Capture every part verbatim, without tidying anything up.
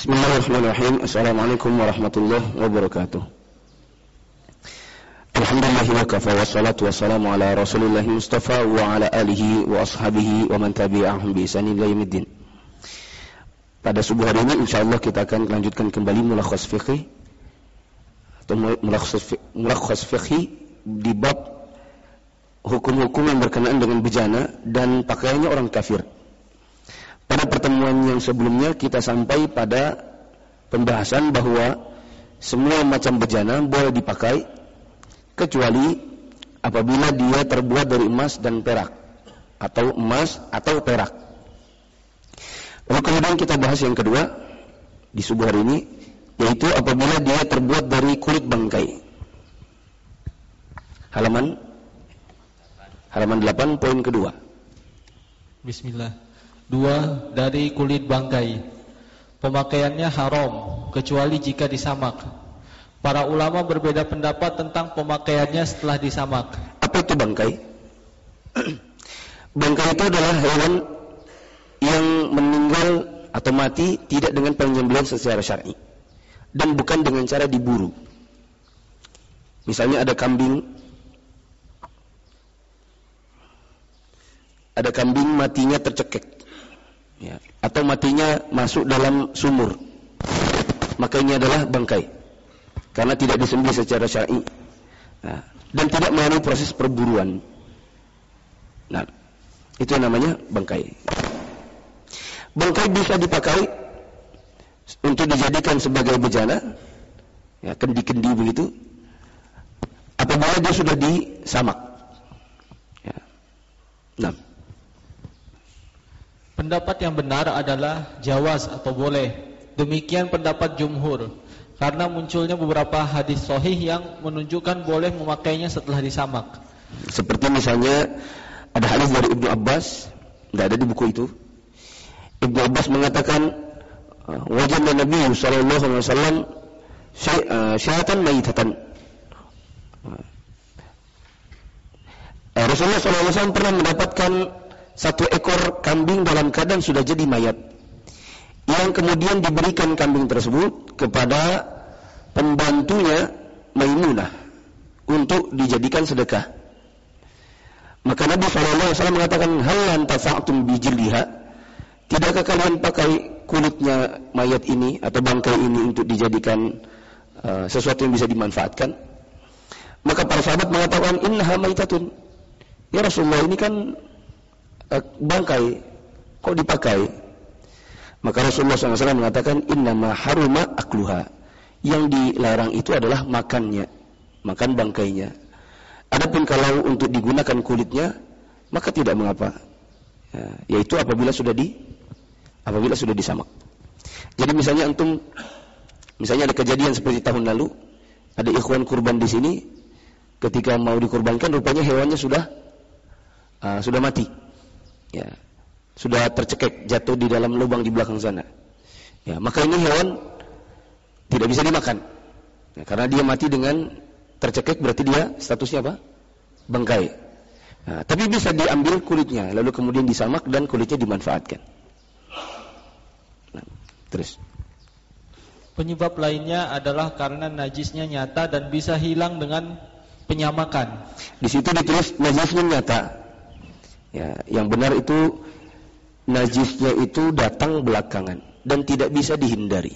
Bismillahirrahmanirrahim. Assalamualaikum warahmatullahi wabarakatuh. Alhamdulillah wa kafa wa salatu wassalamu ala Rasulillahi Mustafa wa ala alihi wa ashabihi wa man tabi'ahum bi ihsanin ila yaumiddin. Pada subuh hari ini insyaallah kita akan lanjutkan kembali mulakhas fiqih atau mulakhas fiqih di bab hukum-hukum yang berkenaan dengan bejana dan pakaiannya orang kafir. Pada pertemuan yang sebelumnya kita sampai pada pembahasan bahwa semua macam bejana boleh dipakai kecuali apabila dia terbuat dari emas dan perak atau emas atau perak. Lalu kemudian kita bahas yang kedua di subuh hari ini, yaitu apabila dia terbuat dari kulit bangkai. Halaman halaman delapan poin kedua. Bismillah. Dua, dari kulit bangkai. Pemakaiannya haram kecuali jika disamak. Para ulama berbeda pendapat tentang pemakaiannya setelah disamak. Apa itu bangkai? Bangkai itu adalah hewan yang meninggal atau mati tidak dengan penyembelihan secara syar'i dan bukan dengan cara diburu. Misalnya ada kambing ada kambing matinya tercekek, ya, atau matinya masuk dalam sumur, maka ini adalah bangkai karena tidak disembelih secara syar'i, nah, dan tidak melalui proses perburuan. Nah, itu yang namanya bangkai. Bangkai bisa dipakai untuk dijadikan sebagai bejana, ya, kendi-kendi begitu, apabila dia sudah disamak, ya. Nah, pendapat yang benar adalah jawaz atau boleh. Demikian pendapat jumhur, karena munculnya beberapa hadis sahih yang menunjukkan boleh memakainya setelah disamak. Seperti misalnya ada hadis dari Ibnu Abbas, tidak ada di buku itu. Ibnu Abbas mengatakan, wajadna Nabi sallallahu alaihi wasallam syatan mayitatan. Rasulullah sallallahu alaihi wasallam pernah mendapatkan satu ekor kambing dalam keadaan sudah jadi mayat, yang kemudian diberikan kambing tersebut kepada pembantunya Maimunah untuk dijadikan sedekah. Maka Nabi sallallahu alaihi wasallam mengatakan, hal lantafa'tum bijildiha, tidakkah kalian pakai kulitnya mayat ini atau bangkai ini untuk dijadikan uh, sesuatu yang bisa dimanfaatkan? Maka para sahabat mengatakan, innaha maitatun, ya Rasulullah, ini kan bangkai, kok dipakai? Maka Rasulullah shallallahu alaihi wasallam mengatakan, innama haruma akluha, yang dilarang itu adalah makannya, makan bangkainya. Adapun kalau untuk digunakan kulitnya, maka tidak mengapa, ya, yaitu apabila sudah di apabila sudah disamak. Jadi misalnya antum, misalnya ada kejadian seperti tahun lalu, ada ikhwan kurban di sini, ketika mau dikurbankan rupanya hewannya sudah uh, sudah mati. Ya, sudah tercekek, jatuh di dalam lubang di belakang sana. Ya, maka ini hewan tidak bisa dimakan. Ya, karena dia mati dengan tercekek, berarti dia statusnya apa? Bangkai. Nah, tapi bisa diambil kulitnya, lalu kemudian disamak dan kulitnya dimanfaatkan. Nah, terus. Penyebab lainnya adalah karena najisnya nyata dan bisa hilang dengan penyamakan. Di situ ditulis najisnya nyata. Ya, yang benar itu najisnya itu datang belakangan dan tidak bisa dihindari.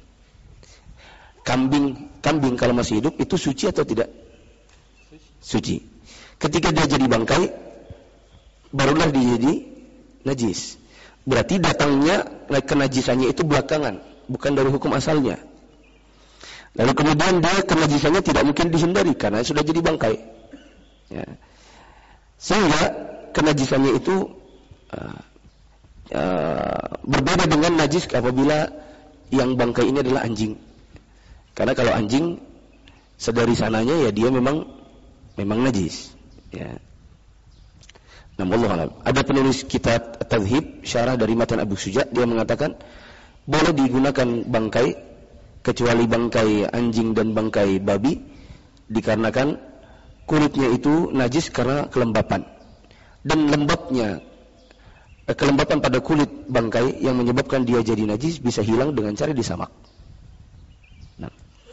Kambing, kambing kalau masih hidup itu suci atau tidak? Suci. Ketika dia jadi bangkai, barulah dia jadi najis. Berarti datangnya kenajisannya itu belakangan, bukan dari hukum asalnya. Lalu kemudian dia kenajisannya tidak mungkin dihindari karena sudah jadi bangkai. Ya. Sehingga kenajisannya itu uh, uh, berbeda dengan najis apabila yang bangkai ini adalah anjing. Karena kalau anjing sedari sananya ya dia memang memang najis. Ya. Nah, wallahu a'lam. Ada penulis kitab Tadhib syarah dari matan Abu Suja, dia mengatakan boleh digunakan bangkai kecuali bangkai anjing dan bangkai babi, dikarenakan kulitnya itu najis karena kelembapan. Dan lembabnya kelembapan pada kulit bangkai yang menyebabkan dia jadi najis bisa hilang dengan cara disamak. Nah.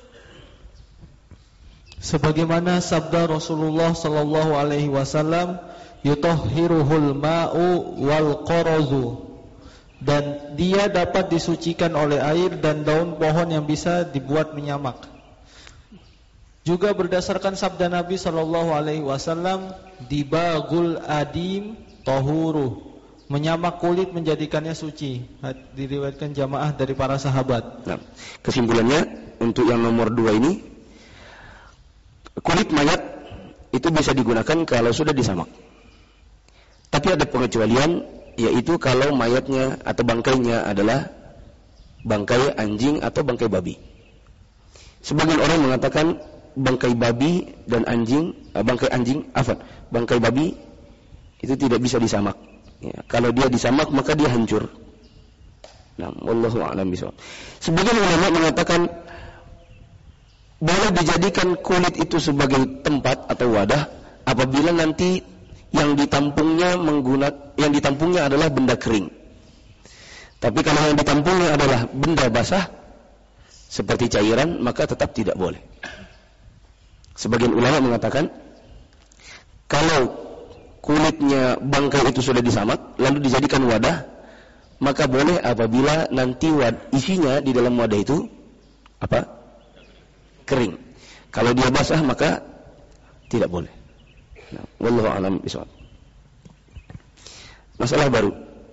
Sebagaimana sabda Rasulullah sallallahu alaihi wasallam, yutahhiruhul ma'u wal qarazu, dan dia dapat disucikan oleh air dan daun pohon yang bisa dibuat menyamak. Juga berdasarkan sabda Nabi sallallahu alaihi wasallam, dibagul adim tahuru, menyamak kulit menjadikannya suci. Diriwayatkan jamaah dari para sahabat. Nah, kesimpulannya untuk yang nomor dua ini, kulit mayat itu bisa digunakan kalau sudah disamak. Tapi ada pengecualian, yaitu kalau mayatnya atau bangkainya adalah bangkai anjing atau bangkai babi. Sebagian orang mengatakan bangkai babi dan anjing, bangkai anjing, afwan, bangkai babi itu tidak bisa disamak. Ya, kalau dia disamak maka dia hancur. Nah, wallahu a'lam bishawab. Sebagian ulama mengatakan boleh dijadikan kulit itu sebagai tempat atau wadah apabila nanti yang ditampungnya menggunakan yang ditampungnya adalah benda kering. Tapi kalau yang ditampungnya adalah benda basah seperti cairan, maka tetap tidak boleh. Sebagian ulama mengatakan kalau kulitnya bangkai itu sudah disamak lalu dijadikan wadah, maka boleh apabila nanti wad, isinya di dalam wadah itu apa? Kering. Kalau dia basah maka tidak boleh. Nah, wallahu a'lam bishawab. Masalah baru.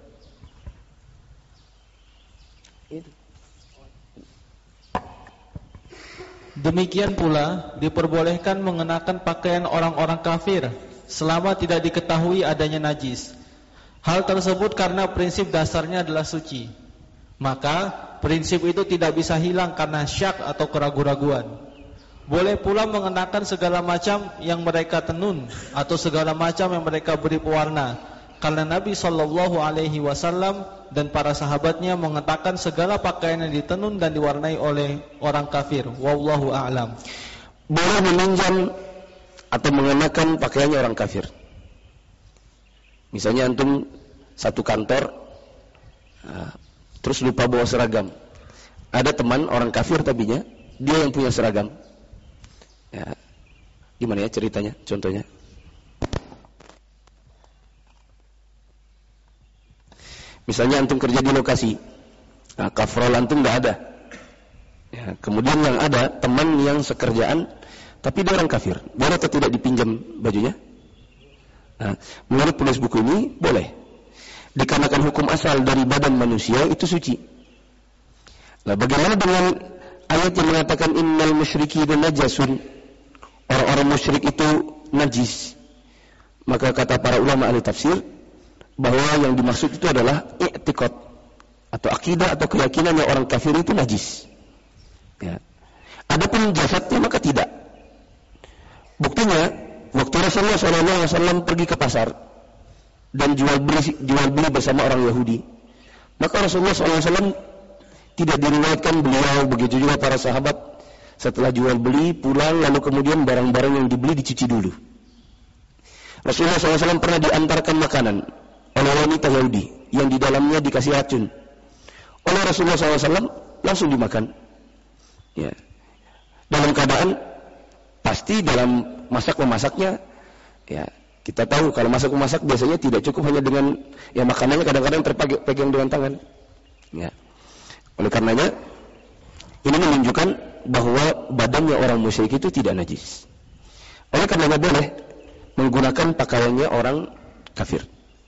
Demikian pula diperbolehkan mengenakan pakaian orang-orang kafir selama tidak diketahui adanya najis. Hal tersebut karena prinsip dasarnya adalah suci. Maka prinsip itu tidak bisa hilang karena syak atau keraguan-raguan. Boleh pula mengenakan segala macam yang mereka tenun atau segala macam yang mereka beri pewarna, karena Nabi sallallahu alaihi wasallam dan para sahabatnya mengatakan segala pakaian yang ditenun dan diwarnai oleh orang kafir. Wallahu a'lam. Boleh meminjam atau mengenakan pakaiannya orang kafir. Misalnya antum satu kantor, terus lupa bawa seragam. Ada teman orang kafir tapinya dia yang punya seragam. Ya, gimana ya ceritanya? Contohnya, misalnya antum kerja di lokasi, nah, kafrol antum nggak ada. Ya, kemudian yang ada teman yang sekerjaan, tapi dia orang kafir. Boleh atau tidak dipinjam bajunya? Nah, menurut penulis buku ini boleh. Dikarenakan hukum asal dari badan manusia itu suci. Nah, bagaimana dengan ayat yang mengatakan innal musyrikina najasun? Orang-orang musyrik itu najis. Maka kata para ulama ahli tafsir bahwa yang dimaksud itu adalah i'tiqad atau akidah atau keyakinan yang orang kafir itu najis. Ya. Adapun jasadnya maka tidak. Buktinya waktu Rasulullah shallallahu alaihi wasallam pergi ke pasar dan jual beli jual beli bersama orang Yahudi, maka Rasulullah shallallahu alaihi wasallam tidak diriwayatkan beliau, begitu juga para sahabat setelah jual beli pulang lalu kemudian barang-barang yang dibeli dicuci dulu. Rasulullah shallallahu alaihi wasallam pernah diantarkan makanan oleh wanita Yahudi yang di dalamnya dikasih racun. Oleh Rasulullah shallallahu alaihi wasallam langsung dimakan. Ya. Dalam keadaan pasti dalam masak memasaknya, ya kita tahu kalau masak memasak biasanya tidak cukup hanya dengan ya makanannya kadang-kadang terpegang dengan tangan. Ya. Oleh karenanya ini menunjukkan bahwa badannya orang musyrik itu tidak najis. Oleh karenanya boleh menggunakan pakaiannya orang kafir.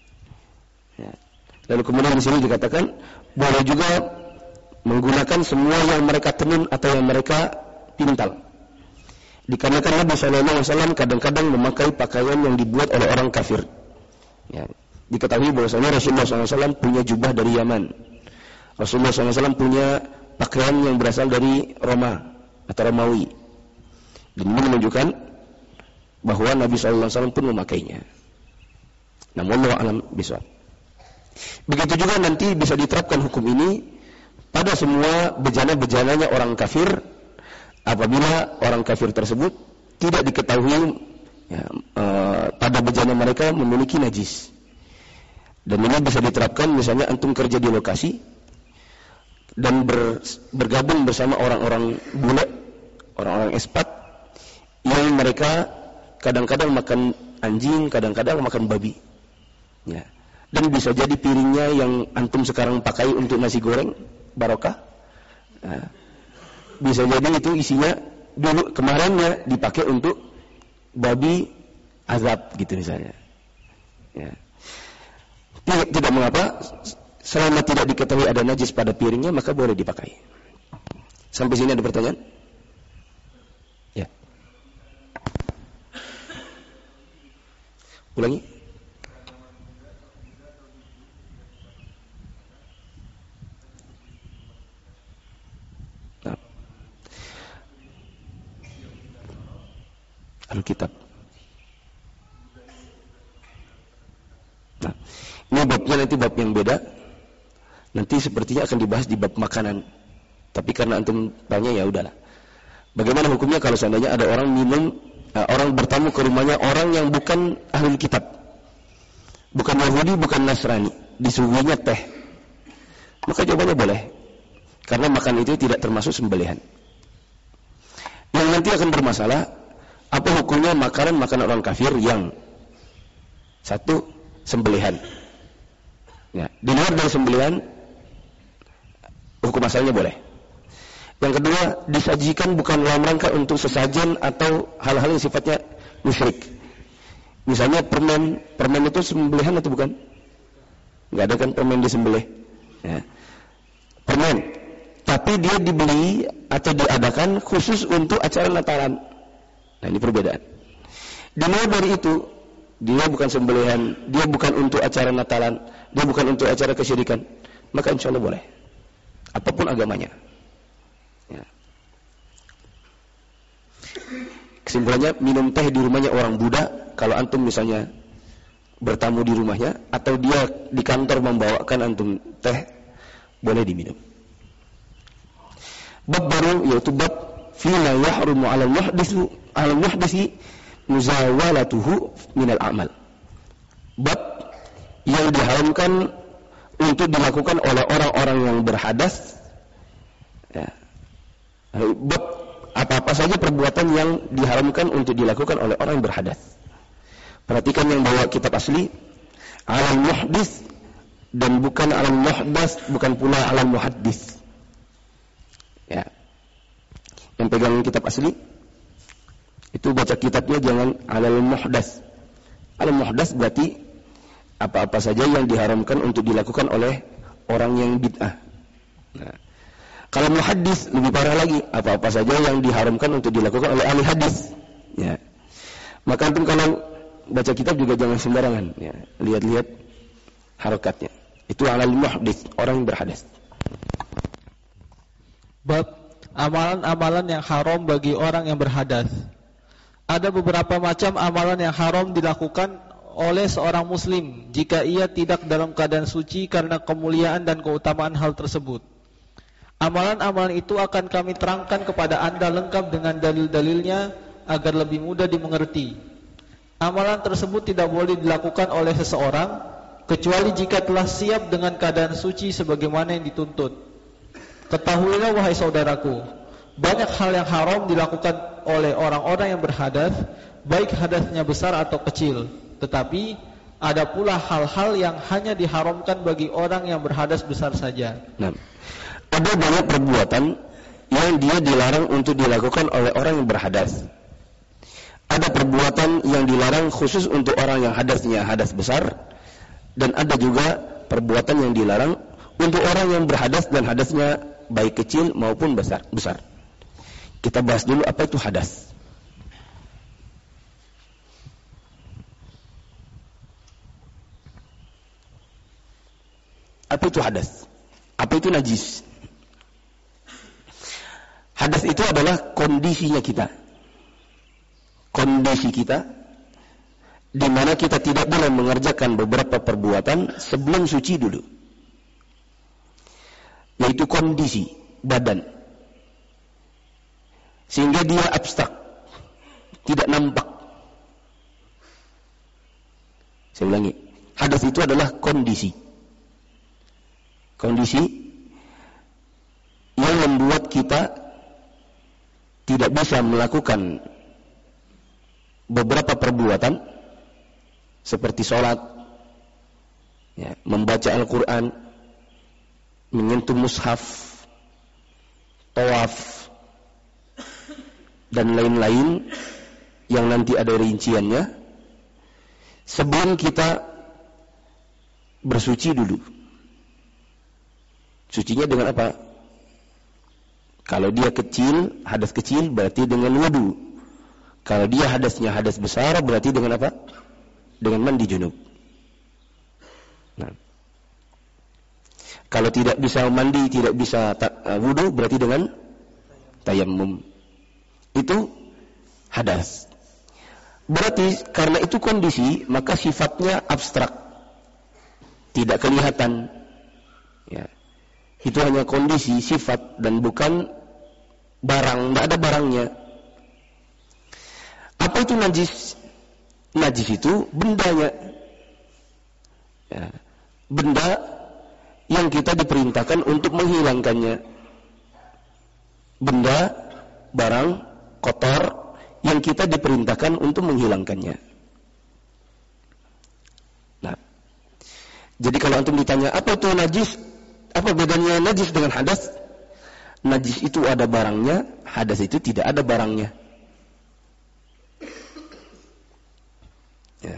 Ya. Lalu kemudian di sini dikatakan boleh juga menggunakan semua yang mereka tenun atau yang mereka pintal. Dikarenakan Nabi shallallahu alaihi wasallam kadang-kadang memakai pakaian yang dibuat oleh orang kafir. Ya. Diketahui bahwasanya Rasulullah shallallahu alaihi wasallam punya jubah dari Yaman. Rasulullah shallallahu alaihi wasallam punya pakaian yang berasal dari Roma atau Romawi. Dan ini menunjukkan bahwa Nabi shallallahu alaihi wasallam pun memakainya. Namun wallahu a'lam bishawab. Begitu juga nanti bisa diterapkan hukum ini pada semua bejana-bejananya orang kafir apabila orang kafir tersebut tidak diketahui ya, e, pada bejana mereka memiliki najis. Dan ini bisa diterapkan misalnya antum kerja di lokasi dan ber, bergabung bersama orang-orang bule, orang-orang ekspat yang mereka kadang-kadang makan anjing, kadang-kadang makan babi. Ya. Dan bisa jadi piringnya yang antum sekarang pakai untuk nasi goreng barokah. Nah, bisa jadi itu isinya dulu kemarinnya dipakai untuk babi azab gitu misalnya. Ya. Tidak, tidak mengapa, selama tidak diketahui ada najis pada piringnya maka boleh dipakai. Sampai sini ada pertanyaan? Ya. Ulangi. Nah. Alkitab. Nah, ini babnya nanti bab yang beda. Nanti sepertinya akan dibahas di bab makanan. Tapi karena antum tanya ya udahlah. Bagaimana hukumnya kalau seandainya ada orang minum, uh, orang bertamu ke rumahnya orang yang bukan ahli kitab, bukan Yahudi, bukan Nasrani, disuguhinya teh. Maka jawabannya boleh. Karena makan itu tidak termasuk sembelihan. Yang nanti akan bermasalah, apa hukumnya makanan-makanan orang kafir yang satu sembelihan. Ya, di luar dari sembelihan hukum asalnya boleh. Yang kedua, disajikan bukan dalam rangka untuk sesajen atau hal-hal yang sifatnya musyrik. Misalnya permen, permen itu sembelihan atau bukan? Enggak ada kan permen disembelih. Ya. Permen, tapi dia dibeli atau diadakan khusus untuk acara Natalan. Nah, ini perbedaan. Di luar dari itu, dia bukan sembelihan, dia bukan untuk acara Natalan, dia bukan untuk acara kesyirikan, maka insya Allah boleh. Apapun agamanya. Ya. Kesimpulannya, minum teh di rumahnya orang Buddha, kalau antum misalnya bertamu di rumahnya, atau dia di kantor membawakan antum teh, boleh diminum. Bab baru, yaitu bab fila yahrumu ala muhdithu ala muhdithi muzawalatuhu minal amal. Bab yang diharamkan untuk dilakukan oleh orang-orang yang berhadas. Ya. Bab apa-apa saja perbuatan yang diharamkan untuk dilakukan oleh orang yang berhadas. Perhatikan yang bawa kitab asli, alal muhdits dan bukan alal muhdas, bukan pula alal muhaddits. Ya. Yang pegang kitab asli itu baca kitabnya jangan alal muhdas. Alal muhdas berarti apa-apa saja yang diharamkan untuk dilakukan oleh orang yang bid'ah. Nah, kalau muhaddis lebih parah lagi, apa-apa saja yang diharamkan untuk dilakukan oleh ahli hadis. Ya. Maka antum kalau baca kitab juga jangan sembarangan. Ya. Lihat-lihat harakatnya. Itu alal muhdis, orang yang berhadas. Bab amalan-amalan yang haram bagi orang yang berhadas. Ada beberapa macam amalan yang haram dilakukan oleh seorang muslim jika ia tidak dalam keadaan suci karena kemuliaan dan keutamaan hal tersebut. Amalan-amalan itu akan kami terangkan kepada Anda lengkap dengan dalil-dalilnya agar lebih mudah dimengerti. Amalan tersebut tidak boleh dilakukan oleh seseorang kecuali jika telah siap dengan keadaan suci sebagaimana yang dituntut. Ketahuilah wahai saudaraku, banyak hal yang haram dilakukan oleh orang-orang yang berhadas, baik hadasnya besar atau kecil. Tetapi ada pula hal-hal yang hanya diharamkan bagi orang yang berhadas besar saja. Nah, ada banyak perbuatan yang dia dilarang untuk dilakukan oleh orang yang berhadas. Ada perbuatan yang dilarang khusus untuk orang yang hadasnya hadas besar, dan ada juga perbuatan yang dilarang untuk orang yang berhadas dan hadasnya baik kecil maupun besar. besar. Kita bahas dulu apa itu hadas. Apa itu hadas? Apa itu najis? Hadas itu adalah kondisinya kita. Kondisi kita di mana kita tidak boleh mengerjakan beberapa perbuatan sebelum suci dulu. Yaitu kondisi badan. Sehingga dia abstrak, tidak nampak. Saya ulangi, Hadas itu adalah kondisi. Kondisi yang membuat kita tidak bisa melakukan beberapa perbuatan seperti sholat, ya, membaca Al-Quran, menyentuh mushaf, tawaf, dan lain-lain yang nanti ada rinciannya, sebelum kita bersuci dulu. Sucinya dengan apa? Kalau dia kecil, hadas kecil berarti dengan wudu. Kalau dia hadasnya hadas besar berarti dengan apa? Dengan mandi junub. Nah. Kalau tidak bisa mandi, tidak bisa uh, wudu berarti dengan tayammum. Itu hadas. Berarti karena itu kondisi, maka sifatnya abstrak. Tidak kelihatan. Ya. Itu hanya kondisi, sifat, dan bukan barang. Tidak ada barangnya. Apa itu najis? Najis itu bendanya. Ya. Benda yang kita diperintahkan untuk menghilangkannya. Benda, barang, kotor yang kita diperintahkan untuk menghilangkannya. Nah, jadi kalau antum ditanya apa itu najis, apa bedanya najis dengan hadas? Najis itu ada barangnya, hadas itu tidak ada barangnya. Ya.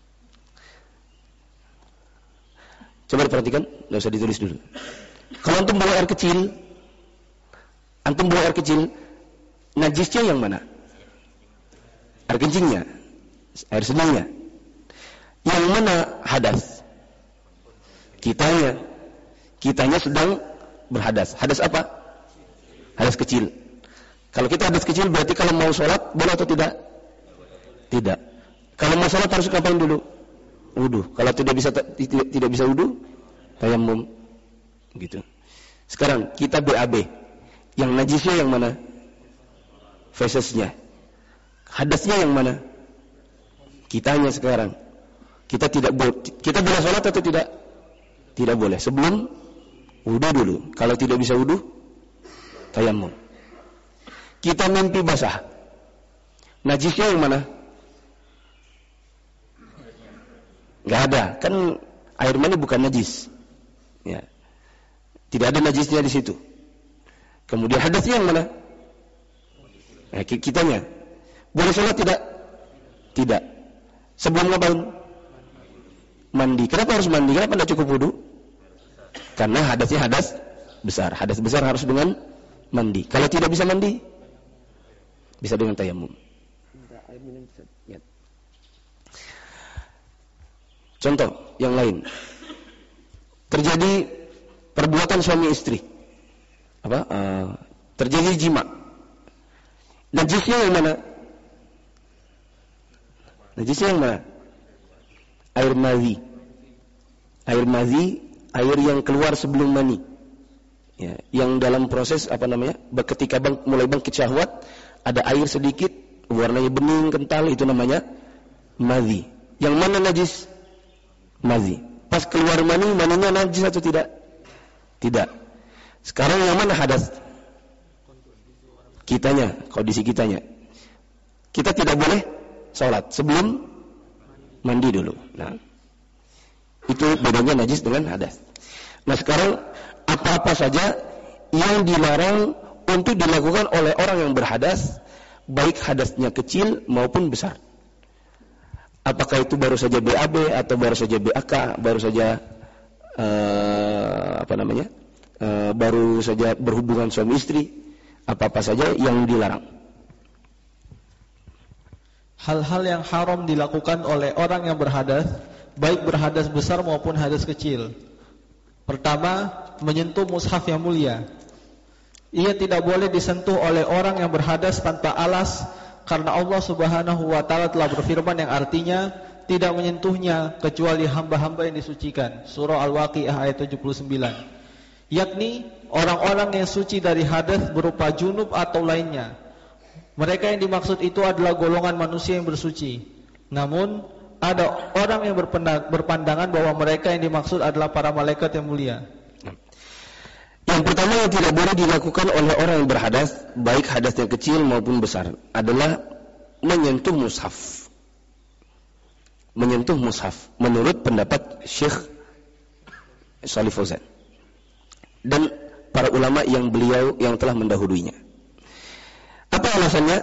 Coba diperhatikan, nggak usah ditulis dulu. Kalau antum bawa air kecil, antum bawa air kecil, najisnya yang mana? Air kencingnya, air senangnya. Yang mana hadas? Kitanya. Kitanya sedang berhadas. Hadas apa? Hadas kecil. Kalau kita hadas kecil berarti kalau mau sholat boleh atau tidak? Tidak. Kalau mau sholat harus ngapain dulu? Wudu. Kalau tidak bisa tidak, tidak bisa wudu, tayammum. Gitu. Sekarang kita B A B. Yang najisnya yang mana? Fesesnya. Hadasnya yang mana? Kitanya sekarang. Kita tidak boleh. Kita boleh sholat atau tidak? Tidak boleh. Sebelum wudu dulu. Kalau tidak bisa wudu, tayammum. Kita mimpi basah. Najisnya yang mana? Gak ada. Kan air mani bukan najis. Ya. Tidak ada najisnya di situ. Kemudian hadasnya yang mana? Nah, kitanya. Boleh sholat tidak? Tidak. Sebelum ngapain? Mandi. Kenapa harus mandi? Kenapa tidak cukup wudu? Karena hadasnya hadas besar. Hadas besar harus dengan mandi. Kalau tidak bisa mandi, bisa dengan tayammum. Contoh yang lain. Terjadi perbuatan suami istri. Apa? Uh, terjadi jima. Najisnya yang mana? Najisnya yang mana? Air madhi. Air madhi, air yang keluar sebelum mani. Ya, yang dalam proses apa namanya? Ketika bang, mulai bangkit syahwat, ada air sedikit, warnanya bening kental, itu namanya madhi. Yang mana najis? Madhi. Pas keluar mani, maninya najis atau tidak? Tidak. Sekarang yang mana hadas? Kitanya, kondisi kitanya. Kita tidak boleh sholat sebelum mandi dulu. Nah, itu bedanya najis dengan hadas. Nah, sekarang apa-apa saja yang dilarang untuk dilakukan oleh orang yang berhadas, baik hadasnya kecil maupun besar. Apakah itu baru saja B A B atau baru saja B A K, baru saja uh, apa namanya, uh, baru saja berhubungan suami istri, apa-apa saja yang dilarang. Hal-hal yang haram dilakukan oleh orang yang berhadas, baik berhadas besar maupun hadas kecil. Pertama, menyentuh mushaf yang mulia. Ia tidak boleh disentuh oleh orang yang berhadas tanpa alas, karena Allah Subhanahu wa taala telah berfirman yang artinya tidak menyentuhnya kecuali hamba-hamba yang disucikan. Surah Al-Waqiah ayat tujuh puluh sembilan. Yakni orang-orang yang suci dari hadas berupa junub atau lainnya. Mereka yang dimaksud itu adalah golongan manusia yang bersuci. Namun ada orang yang berpandangan bahwa mereka yang dimaksud adalah para malaikat yang mulia. Yang pertama yang tidak boleh dilakukan oleh orang yang berhadas, baik hadas yang kecil maupun besar, adalah menyentuh mushaf. Menyentuh mushaf menurut pendapat Syekh Shalih Fauzan dan para ulama yang beliau yang telah mendahulunya. Apa alasannya?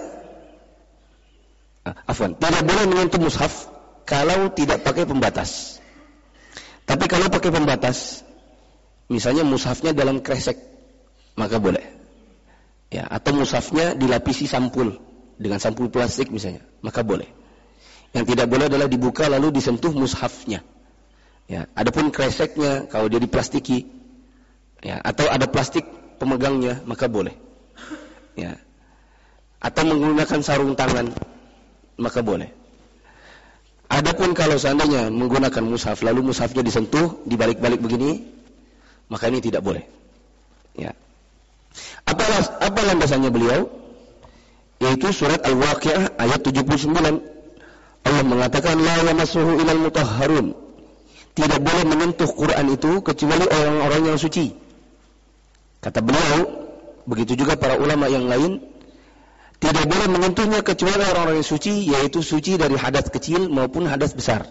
Ah, afwan, tidak boleh menyentuh mushaf kalau tidak pakai pembatas. Tapi kalau pakai pembatas, misalnya mushafnya dalam kresek, maka boleh. Ya, atau mushafnya dilapisi sampul dengan sampul plastik misalnya, maka boleh. Yang tidak boleh adalah dibuka lalu disentuh mushafnya. Ya, adapun kreseknya kalau dia diplastiki, ya, atau ada plastik pemegangnya, maka boleh. Ya. Atau menggunakan sarung tangan, maka boleh. Adapun kalau seandainya menggunakan mushaf lalu mushafnya disentuh, dibalik-balik begini, maka ini tidak boleh. Ya. Apa apa landasannya beliau? Yaitu surat Al-Waqiah ayat tujuh puluh sembilan. Allah mengatakan la yamassuhu ilal mutahharun. Tidak boleh menyentuh Quran itu kecuali orang-orang yang suci. Kata beliau, begitu juga para ulama yang lain, tidak boleh menyentuhnya kecuali orang-orang yang suci, yaitu suci dari hadas kecil maupun hadas besar.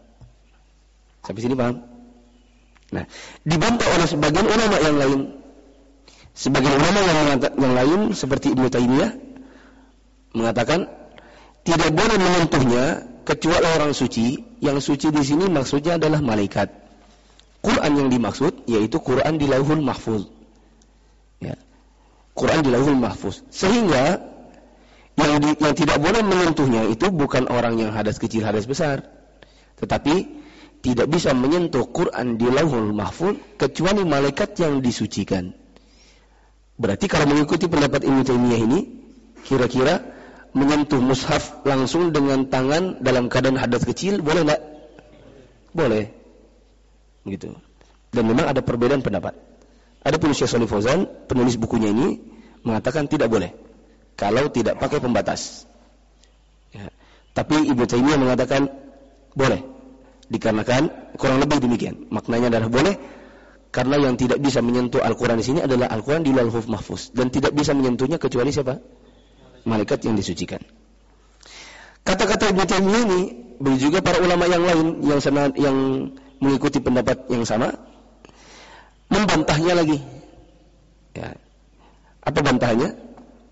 Sampai sini paham? Nah, dibantah oleh sebagian ulama yang lain. Sebagian ulama yang, yang lain seperti Ibnu Taimiyah mengatakan tidak boleh menyentuhnya kecuali orang suci. Yang suci di sini maksudnya adalah malaikat. Quran yang dimaksud yaitu Quran di Lauhul Mahfuz. Ya. Quran di Lauhul Mahfuz. Sehingga Yang, di, yang tidak boleh menyentuhnya itu bukan orang yang hadas kecil, hadas besar, tetapi tidak bisa menyentuh Quran di Lauhul Mahfuz kecuali malaikat yang disucikan. Berarti kalau mengikuti pendapat Ibnu Taimiyah ini, kira-kira menyentuh mushaf langsung dengan tangan dalam keadaan hadas kecil boleh enggak? Boleh. Gitu. Dan memang ada perbedaan pendapat. Adapun Syekh Shalih Fauzan, penulis bukunya ini, mengatakan tidak boleh kalau tidak pakai pembatas. Ya. Tapi Ibnu Taimiyah mengatakan boleh, dikarenakan kurang lebih demikian. Maknanya adalah boleh karena yang tidak bisa menyentuh Al-Quran di sini adalah Al-Quran di Lauhul Mahfuz dan tidak bisa menyentuhnya kecuali siapa? Malaikat yang disucikan. Kata-kata Ibnu Taimiyah ini, begitu juga para ulama yang lain yang sama, yang mengikuti pendapat yang sama, membantahnya lagi. Ya. Apa bantahannya?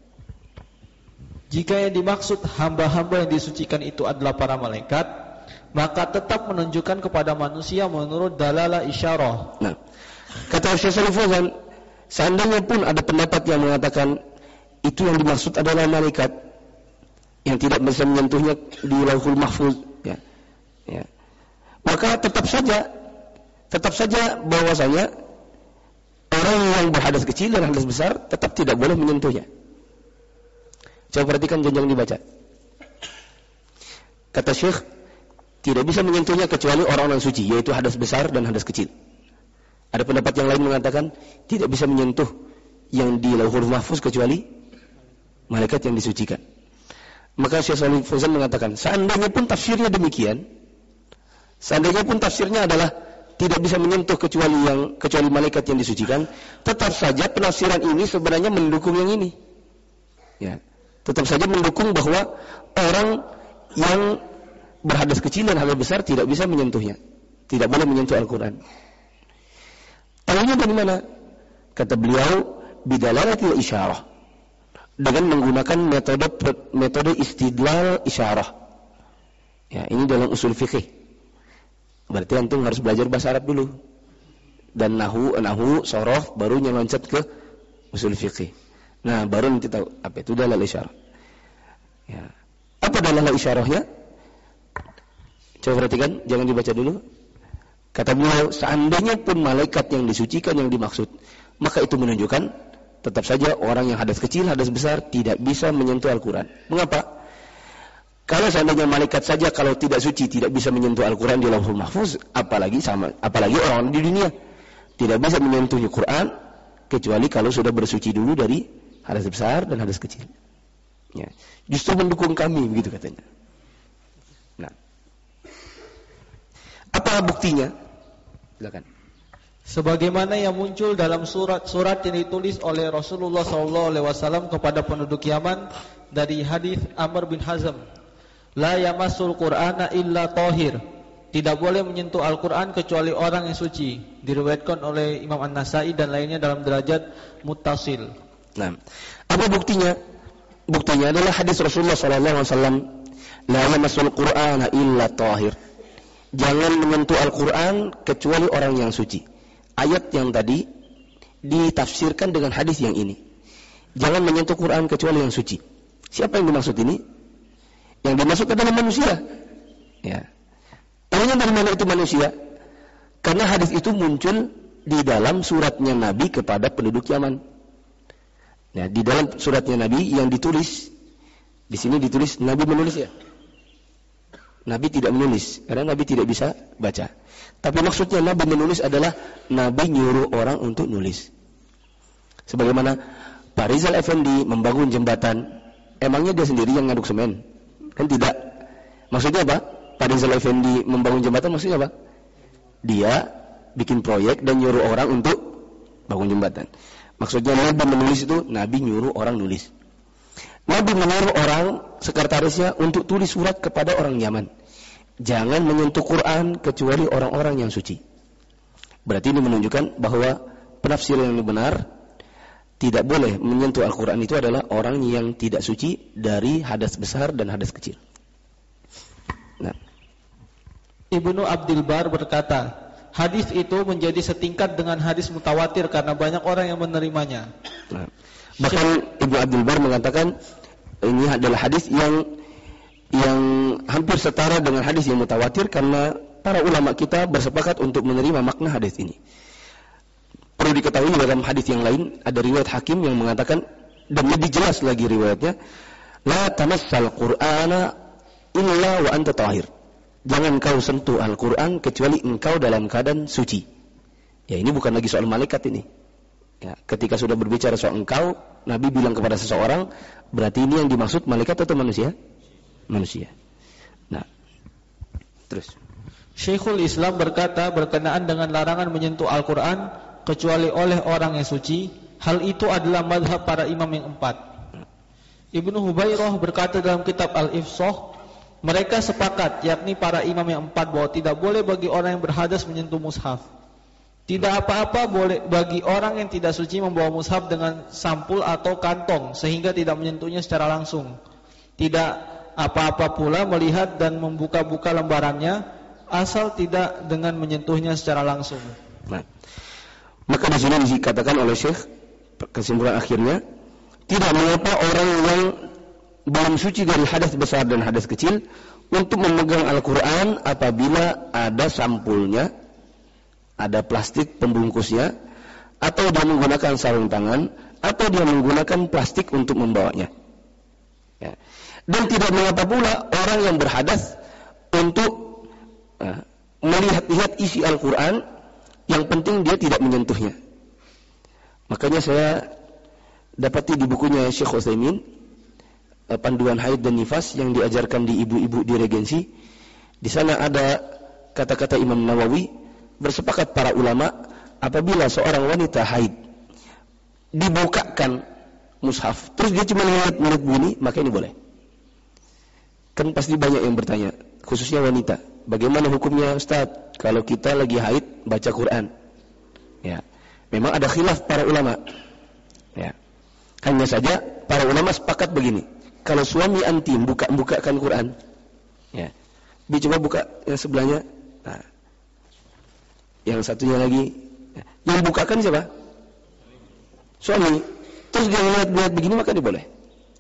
Jika yang dimaksud hamba-hamba yang disucikan itu adalah para malaikat, maka tetap menunjukkan kepada manusia menurut dalalah isyarah. Nah, kata Syekh Shalih Fauzan, seandainya pun ada pendapat yang mengatakan itu yang dimaksud adalah malaikat yang tidak bisa menyentuhnya di Lauhul Mahfuz, ya, ya, maka tetap saja, tetap saja bahwasanya orang yang berhadas kecil dan hadas besar tetap tidak boleh menyentuhnya. Coba perhatikan jenjang dibaca. Kata Syekh, tidak bisa menyentuhnya kecuali orang-orang suci, yaitu hadas besar dan hadas kecil. Ada pendapat yang lain mengatakan tidak bisa menyentuh yang di Lauhul Mahfuz kecuali malaikat yang disucikan. Maka Syekh Shalih Fauzan mengatakan, seandainya pun tafsirnya demikian, seandainya pun tafsirnya adalah tidak bisa menyentuh kecuali yang kecuali malaikat yang disucikan, tetap saja penafsiran ini sebenarnya mendukung yang ini. Ya. Tetap saja mendukung bahwa orang yang berhadas kecil dan hadas besar tidak bisa menyentuhnya, tidak boleh menyentuh Al-Quran. Tahunya dari mana? Kata beliau, bidalalatil isyarah, dengan menggunakan metode metode istidlal isyarah. Ya, ini dalam usul fikih. Berarti antum harus belajar bahasa Arab dulu dan nahu, nahu, sorof, baru nyeloncat ke usul fikih. Nah, baru nanti tahu apa itu dalal isyarah. Ya. Apa dalal isyarahnya? Coba perhatikan, jangan dibaca dulu. Kata beliau, seandainya pun malaikat yang disucikan yang dimaksud, maka itu menunjukkan tetap saja orang yang hadas kecil, hadas besar tidak bisa menyentuh Al-Quran. Mengapa? Kalau seandainya malaikat saja kalau tidak suci tidak bisa menyentuh Al-Quran di Lauhul Mahfuz, apalagi sama, apalagi orang di dunia tidak bisa menyentuh Al-Quran kecuali kalau sudah bersuci dulu dari hadas besar dan hadas kecil. Ya. Justru mendukung kami begitu katanya. Nah, Apa buktinya? Silakan. Sebagaimana yang muncul dalam surat-surat yang ditulis oleh Rasulullah shallallahu alaihi wasallam kepada penduduk Yaman dari hadis Amr bin Hazm, la yamassul Qur'ana illa tahir, tidak boleh menyentuh Al-Quran kecuali orang yang suci, diriwayatkan oleh Imam An-Nasai dan lainnya dalam derajat muttasil. Nah, apa buktinya? Buktinya adalah hadis Rasulullah shallallahu alaihi wasallam, la yamassul Qur'ana illa tahir, jangan menyentuh Al-Quran kecuali orang yang suci. Ayat yang tadi ditafsirkan dengan hadis yang ini. Jangan menyentuh Quran kecuali yang suci. Siapa yang dimaksud ini? Yang dimaksud adalah manusia. Ya. Tanya dari mana itu manusia? Karena hadis itu muncul di dalam suratnya Nabi kepada penduduk Yaman. Ya, di dalam suratnya Nabi yang ditulis, di sini ditulis Nabi menulis ya. Nabi tidak menulis karena Nabi tidak bisa baca. Tapi maksudnya Nabi menulis adalah Nabi nyuruh orang untuk nulis. Sebagaimana Pak Rizal Effendi membangun jembatan, emangnya dia sendiri yang ngaduk semen? Kan tidak. Maksudnya apa? Pak Rizal Effendi membangun jembatan maksudnya apa? Dia bikin proyek dan nyuruh orang untuk bangun jembatan. Maksudnya Nabi menulis itu, Nabi nyuruh orang nulis. Nabi menyuruh orang sekretarisnya untuk tulis surat kepada orang Yaman. Jangan menyentuh Quran kecuali orang-orang yang suci. Berarti ini menunjukkan bahwa penafsiran yang benar, tidak boleh menyentuh Al-Quran itu adalah orang yang tidak suci dari hadas besar dan hadas kecil. Nah. Ibnu Abdul Bar berkata, hadis itu menjadi setingkat dengan hadis mutawatir karena banyak orang yang menerimanya. Nah. Bahkan Ibnu Abdul Bar mengatakan ini adalah hadis yang yang hampir setara dengan hadis yang mutawatir karena para ulama kita bersepakat untuk menerima makna hadis ini. Perlu diketahui dalam hadis yang lain ada riwayat Hakim yang mengatakan, dan lebih jelas lagi riwayatnya, la tamassal Qur'ana illa wa anta tahir. Jangan kau sentuh Al-Quran kecuali engkau dalam keadaan suci. Ya, ini bukan lagi soal malaikat ini. Ya, ketika sudah berbicara soal engkau, Nabi bilang kepada seseorang, berarti ini yang dimaksud malaikat atau manusia? Manusia. Nah, terus Syekhul Islam berkata berkenaan dengan larangan menyentuh Al-Quran kecuali oleh orang yang suci, hal itu adalah mazhab para imam yang empat. Ibnu Hubairah berkata dalam kitab Al-Ifsah, mereka sepakat, yakni para imam yang empat, bahwa tidak boleh bagi orang yang berhadas menyentuh mushaf. Tidak apa-apa boleh bagi orang yang tidak suci membawa mushaf dengan sampul atau kantong sehingga tidak menyentuhnya secara langsung. Tidak apa-apa pula melihat dan membuka-buka lembarannya asal tidak dengan menyentuhnya secara langsung. Nah, maka di sini dikatakan oleh Syekh, kesimpulan akhirnya, tidak mengapa orang yang belum suci dari hadas besar dan hadas kecil untuk memegang Al-Quran apabila ada sampulnya, ada plastik pembungkusnya, atau dia menggunakan sarung tangan, atau dia menggunakan plastik untuk membawanya. Ya. Dan tidak mengapa pula orang yang berhadas untuk uh, melihat-lihat isi Al-Quran, yang penting dia tidak menyentuhnya. Makanya saya dapati di bukunya Syekh Utsaimin, uh, Panduan Haid dan Nifas yang diajarkan di ibu-ibu di Regensi. Di sana ada kata-kata Imam Nawawi, bersepakat para ulama, apabila seorang wanita haid dibukakan mushaf, terus dia cuma melihat-lihat begini, maka ini boleh. Kan pasti banyak yang bertanya, khususnya wanita, bagaimana hukumnya Ustaz kalau kita lagi haid baca Quran? Ya, memang ada khilaf para ulama. Ya, hanya saja para ulama sepakat begini, kalau suami anti buka-bukakan Quran, ya, dia coba buka yang sebelahnya. Nah, yang satunya lagi, yang bukakan siapa? Suami. Terus dia lihat-lihat begini, maka dia boleh.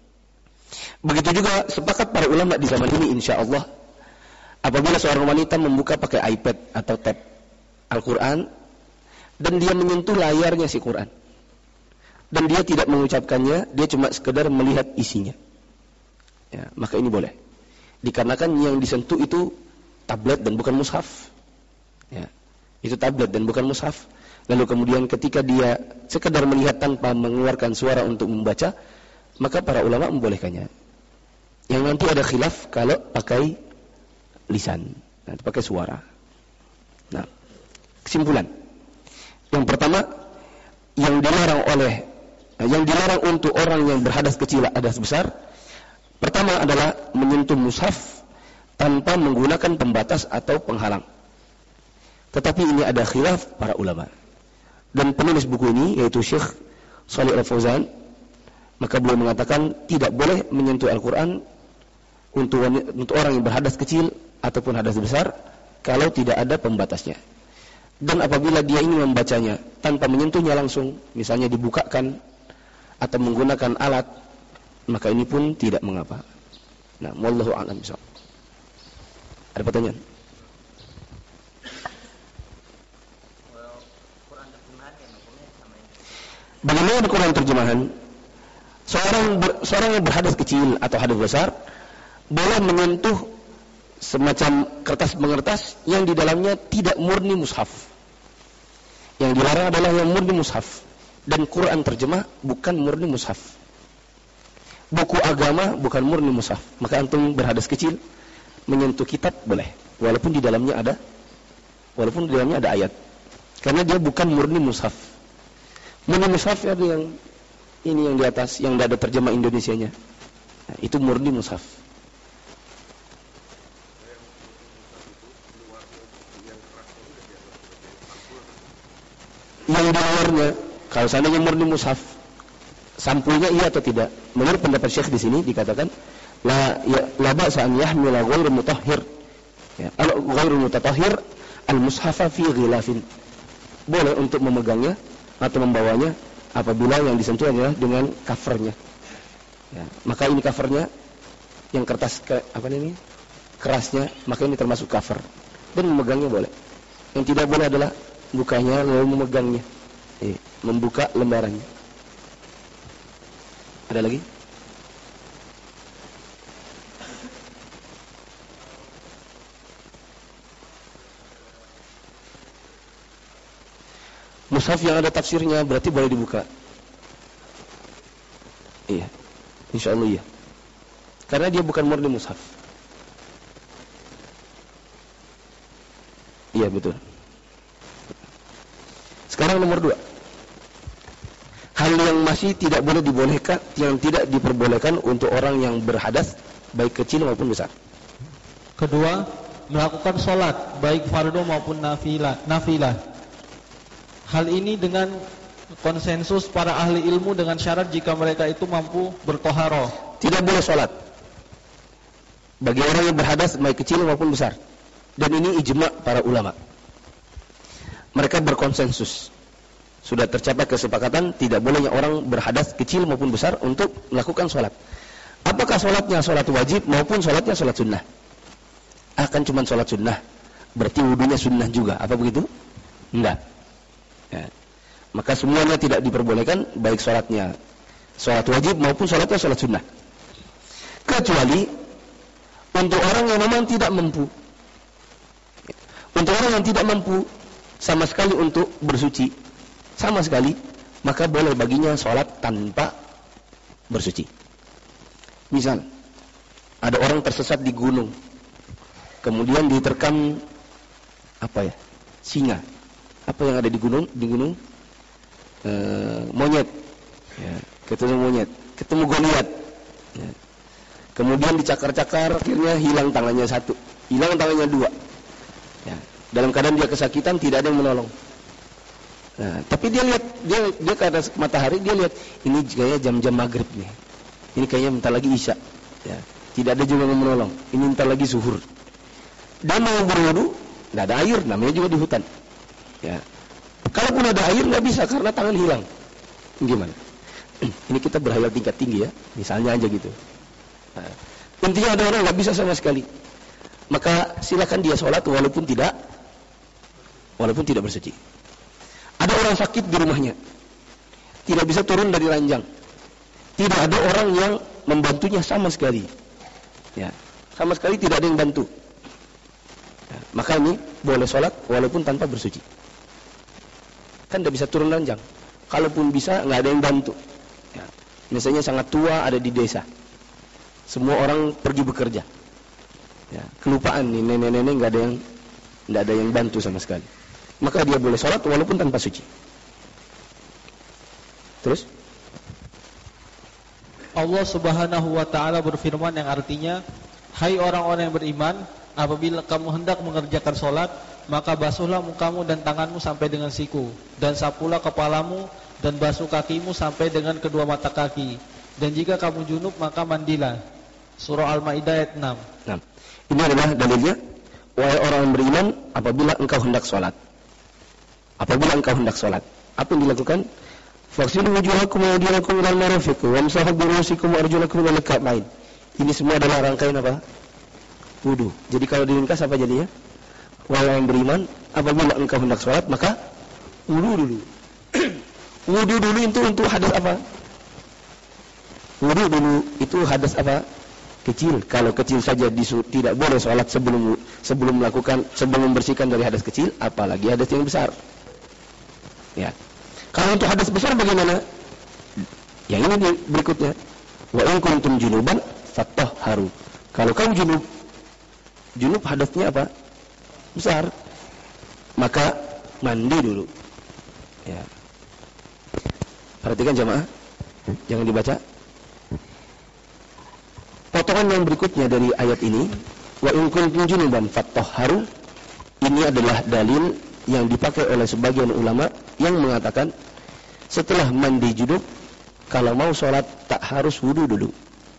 Begitu juga sepakat para ulama di zaman ini, insya Allah, apabila seorang wanita membuka pakai iPad atau tab Al-Quran dan dia menyentuh layarnya si Quran dan dia tidak mengucapkannya, dia cuma sekedar melihat isinya, ya, maka ini boleh. Dikarenakan yang disentuh itu tablet dan bukan mushaf, ya, itu tablet dan bukan mushaf. Lalu kemudian ketika dia sekedar melihat tanpa mengeluarkan suara untuk membaca, maka para ulama membolehkannya. Yang nanti ada khilaf kalau pakai lisan, nanti pakai suara. Nah, kesimpulan. Yang pertama, yang dilarang oleh yang dilarang untuk orang yang berhadas kecil, hadas besar, pertama adalah menyentuh mushaf tanpa menggunakan pembatas atau penghalang. Tetapi ini ada khilaf para ulama. Dan penulis buku ini yaitu Syekh Shalih Al-Fauzan, maka beliau mengatakan tidak boleh menyentuh Al-Quran untuk, untuk orang yang berhadas kecil ataupun hadas besar kalau tidak ada pembatasnya. Dan apabila dia ingin membacanya tanpa menyentuhnya langsung, misalnya dibukakan atau menggunakan alat, maka ini pun tidak mengapa. Nah, wallahu a'lam bishawab. Ada pertanyaan? Bagaimana Quran terjemahan? Seorang ber, seorang yang berhadas kecil atau hadas besar boleh menyentuh semacam kertas pengertas yang di dalamnya tidak murni mushaf. Yang dilarang adalah yang murni mushaf. Dan Quran terjemah bukan murni mushaf. Buku agama bukan murni mushaf. Maka antum berhadas kecil menyentuh kitab boleh, walaupun di dalamnya ada walaupun di dalamnya ada ayat. Karena dia bukan murni mushaf. Murni mushaf ada yang ini yang di atas, yang tidak ada terjemah Indonesianya. Nah, itu murni mushaf. Yang di luarnya, kalau seandainya murni mushaf, sampulnya iya atau tidak? Menurut pendapat Syekh di sini dikatakan la ya, la ba'sa an yahmila ghairu mutahhir. Ya, ghairu mutatahhir al-mushafa fi ghilafin. Boleh untuk memegangnya atau membawanya apabila yang disentuh adalah dengan covernya. Ya, maka ini covernya yang kertas ke, apa ini? Kerasnya, maka ini termasuk cover. Dan memegangnya boleh. Yang tidak boleh adalah bukanya lalu memegangnya. Eh, membuka lembarannya. Ada lagi? Mushaf yang ada tafsirnya berarti boleh dibuka. Iya. Insyaallah iya. Karena dia bukan murni mushaf. Iya betul. Sekarang nomor dua. Hal yang masih tidak boleh dibolehkan, yang tidak diperbolehkan untuk orang yang berhadas, baik kecil maupun besar. Kedua, melakukan sholat, baik fardu maupun nafilah. nafilah. Hal ini dengan konsensus para ahli ilmu dengan syarat jika mereka itu mampu bertoharoh. Tidak boleh sholat bagi orang yang berhadas, baik kecil maupun besar. Dan ini ijma' para ulama. Mereka berkonsensus. Sudah tercapai kesepakatan tidak bolehnya orang berhadas kecil maupun besar untuk melakukan sholat. Apakah sholatnya sholat wajib maupun sholatnya sholat sunnah? Akan cuma sholat sunnah, berarti wudunya sunnah juga. Apa begitu? Enggak. Ya. Maka semuanya tidak diperbolehkan, baik sholatnya sholat wajib maupun sholatnya sholat sunnah. Kecuali untuk orang yang memang tidak mampu. Untuk orang yang tidak mampu sama sekali untuk bersuci, sama sekali, maka boleh baginya sholat tanpa bersuci. Misal, ada orang tersesat di gunung, kemudian diterkam apa ya, singa. Apa yang ada di gunung? Di gunung e, monyet, ya, ketemu monyet, ketemu Goliat. Ya. Kemudian dicakar-cakar, akhirnya hilang tangannya satu, hilang tangannya dua. Ya. Dalam keadaan dia kesakitan, tidak ada yang menolong. Nah, tapi dia lihat, dia dia ke atas matahari, dia lihat ini kayaknya jam-jam maghrib nih. Ini kayaknya bentar lagi isya. Ya. Tidak ada juga yang menolong. Ini bentar lagi zuhur. Dia mau berwudu, nggak ada air, namanya juga di hutan. Ya. Kalaupun ada air nggak bisa karena tangan hilang. Gimana? Ini kita berhayal tingkat tinggi ya, misalnya aja gitu. Nah, intinya ada orang nggak bisa sama sekali. Maka silakan dia sholat walaupun tidak, walaupun tidak bersuci. Ada orang sakit di rumahnya, tidak bisa turun dari ranjang. Tidak ada orang yang membantunya sama sekali. Ya, sama sekali tidak ada yang bantu. Ya, maka ini boleh sholat walaupun tanpa bersuci. Kan tidak bisa turun ranjang. Kalaupun bisa, nggak ada yang bantu. Ya, misalnya sangat tua ada di desa, semua orang pergi bekerja. Ya, kelupaan nih nenek-nenek nggak ada yang tidak ada yang bantu sama sekali, maka dia boleh sholat walaupun tanpa suci. Terus Allah Subhanahu wa taala berfirman yang artinya, hai orang-orang yang beriman, apabila kamu hendak mengerjakan sholat, maka basuhlah mukamu dan tanganmu sampai dengan siku, dan sapulah kepalamu dan basuh kakimu sampai dengan kedua mata kaki, dan jika kamu junub maka mandilah. Surah Al-Maidah ayat enam. Nah, ini adalah dalilnya. Wahai orang yang beriman, apabila engkau hendak sholat, apabila engkau hendak sholat, apa yang dilakukan? Faghsilu wujuhakum wa aydiyakum ilal marafiq wamsahu bi ru'usikum wa arjulakum ilal ka'bayn. Ini semua adalah rangkaian apa? Wudu. Jadi kalau diringkas apa jadinya? Wahai orang yang beriman, apabila engkau hendak sholat, maka wudu dulu. Wudu dulu itu untuk hadas apa? Wudu dulu itu hadas apa? Kecil. Kalau kecil saja disu, tidak boleh sholat sebelum sebelum melakukan sebelum membersihkan dari hadas kecil, apalagi hadas yang besar. Ya. Kalau untuk hadas besar bagaimana? Yang ini berikutnya. Wa in kuntum junuban fatahharu. Kalau kamu junub, junub hadasnya apa? Besar. Maka mandi dulu. Ya. Perhatikan jemaah. Jangan dibaca. Potongan yang berikutnya dari ayat ini, wa in kuntum junuban fatahharu, ini adalah dalil yang dipakai oleh sebagian ulama yang mengatakan setelah mandi junub, kalau mau sholat tak harus wudu dulu.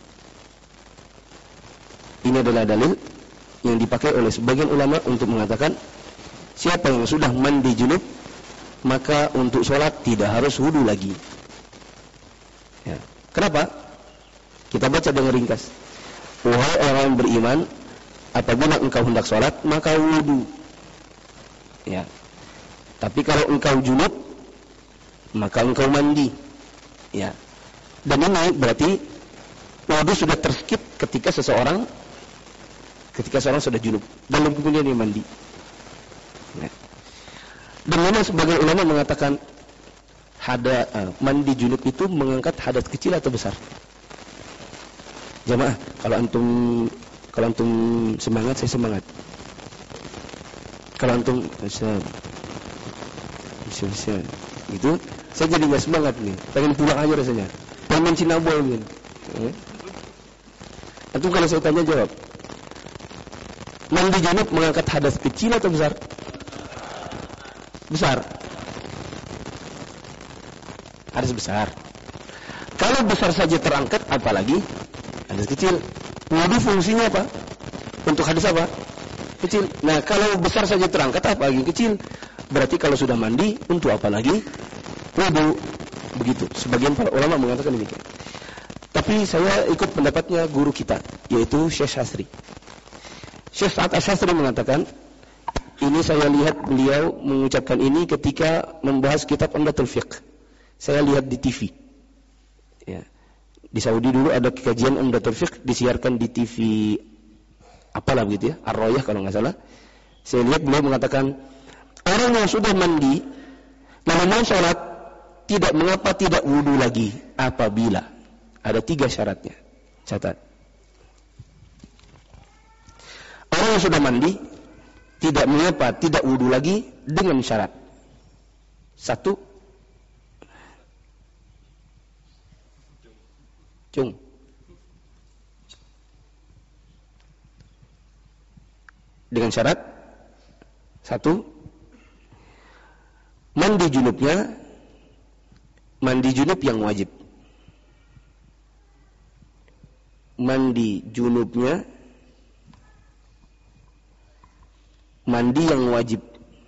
Ini adalah dalil yang dipakai oleh sebagian ulama untuk mengatakan siapa yang sudah mandi junub, maka untuk sholat tidak harus wudu lagi. Ya. Kenapa? Kita baca dengan ringkas. Wahai orang yang beriman, apabila engkau hendak sholat, maka wudu. Ya. Tapi kalau engkau junub, maka engkau mandi. Ya. Dan ini berarti wudu sudah terskip ketika seseorang ketika seorang sudah junub dan kemudian dia mandi. Ya. Dan memang sebagian ulama mengatakan hada uh, mandi junub itu mengangkat hadas kecil atau besar. Jamaah, kalau antum kalau antum semangat, saya semangat. Kalau antum bisa bisa, bisa gitu, saya jadi nggak semangat nih. Pengen pulang aja rasanya. Pengen main Cinabol gitu. Eh? Antum kalau saya tanya jawab. Mandi junub mengangkat hadas kecil atau besar? Besar. Hadas besar. Kalau besar saja terangkat, apalagi hadas kecil. Wudu fungsinya apa? Untuk hadas apa? Kecil. Nah, kalau besar saja terangkat, apa lagi kecil? Berarti kalau sudah mandi, untuk apa lagi? Wudu. Begitu. Sebagian para ulama mengatakan demikian. Tapi saya ikut pendapatnya guru kita, yaitu Syekh Syastri. Syekh Sa'ad Asy-Syastri mengatakan, ini saya lihat beliau mengucapkan ini ketika membahas kitab Umdatul Fiqh. Saya lihat di T V. Ya. Di Saudi dulu ada kajian Umdatul Fiqh disiarkan di T V apalah begitu ya, Ar-Royah kalau nggak salah. Saya lihat beliau mengatakan orang yang sudah mandi lalu mau sholat tidak mengapa tidak wudu lagi apabila ada tiga syaratnya. Catat. Orang yang sudah mandi tidak mengapa tidak wudu lagi dengan syarat. Satu, cung. Dengan syarat satu, mandi junubnya mandi junub yang wajib. Mandi junubnya mandi yang wajib.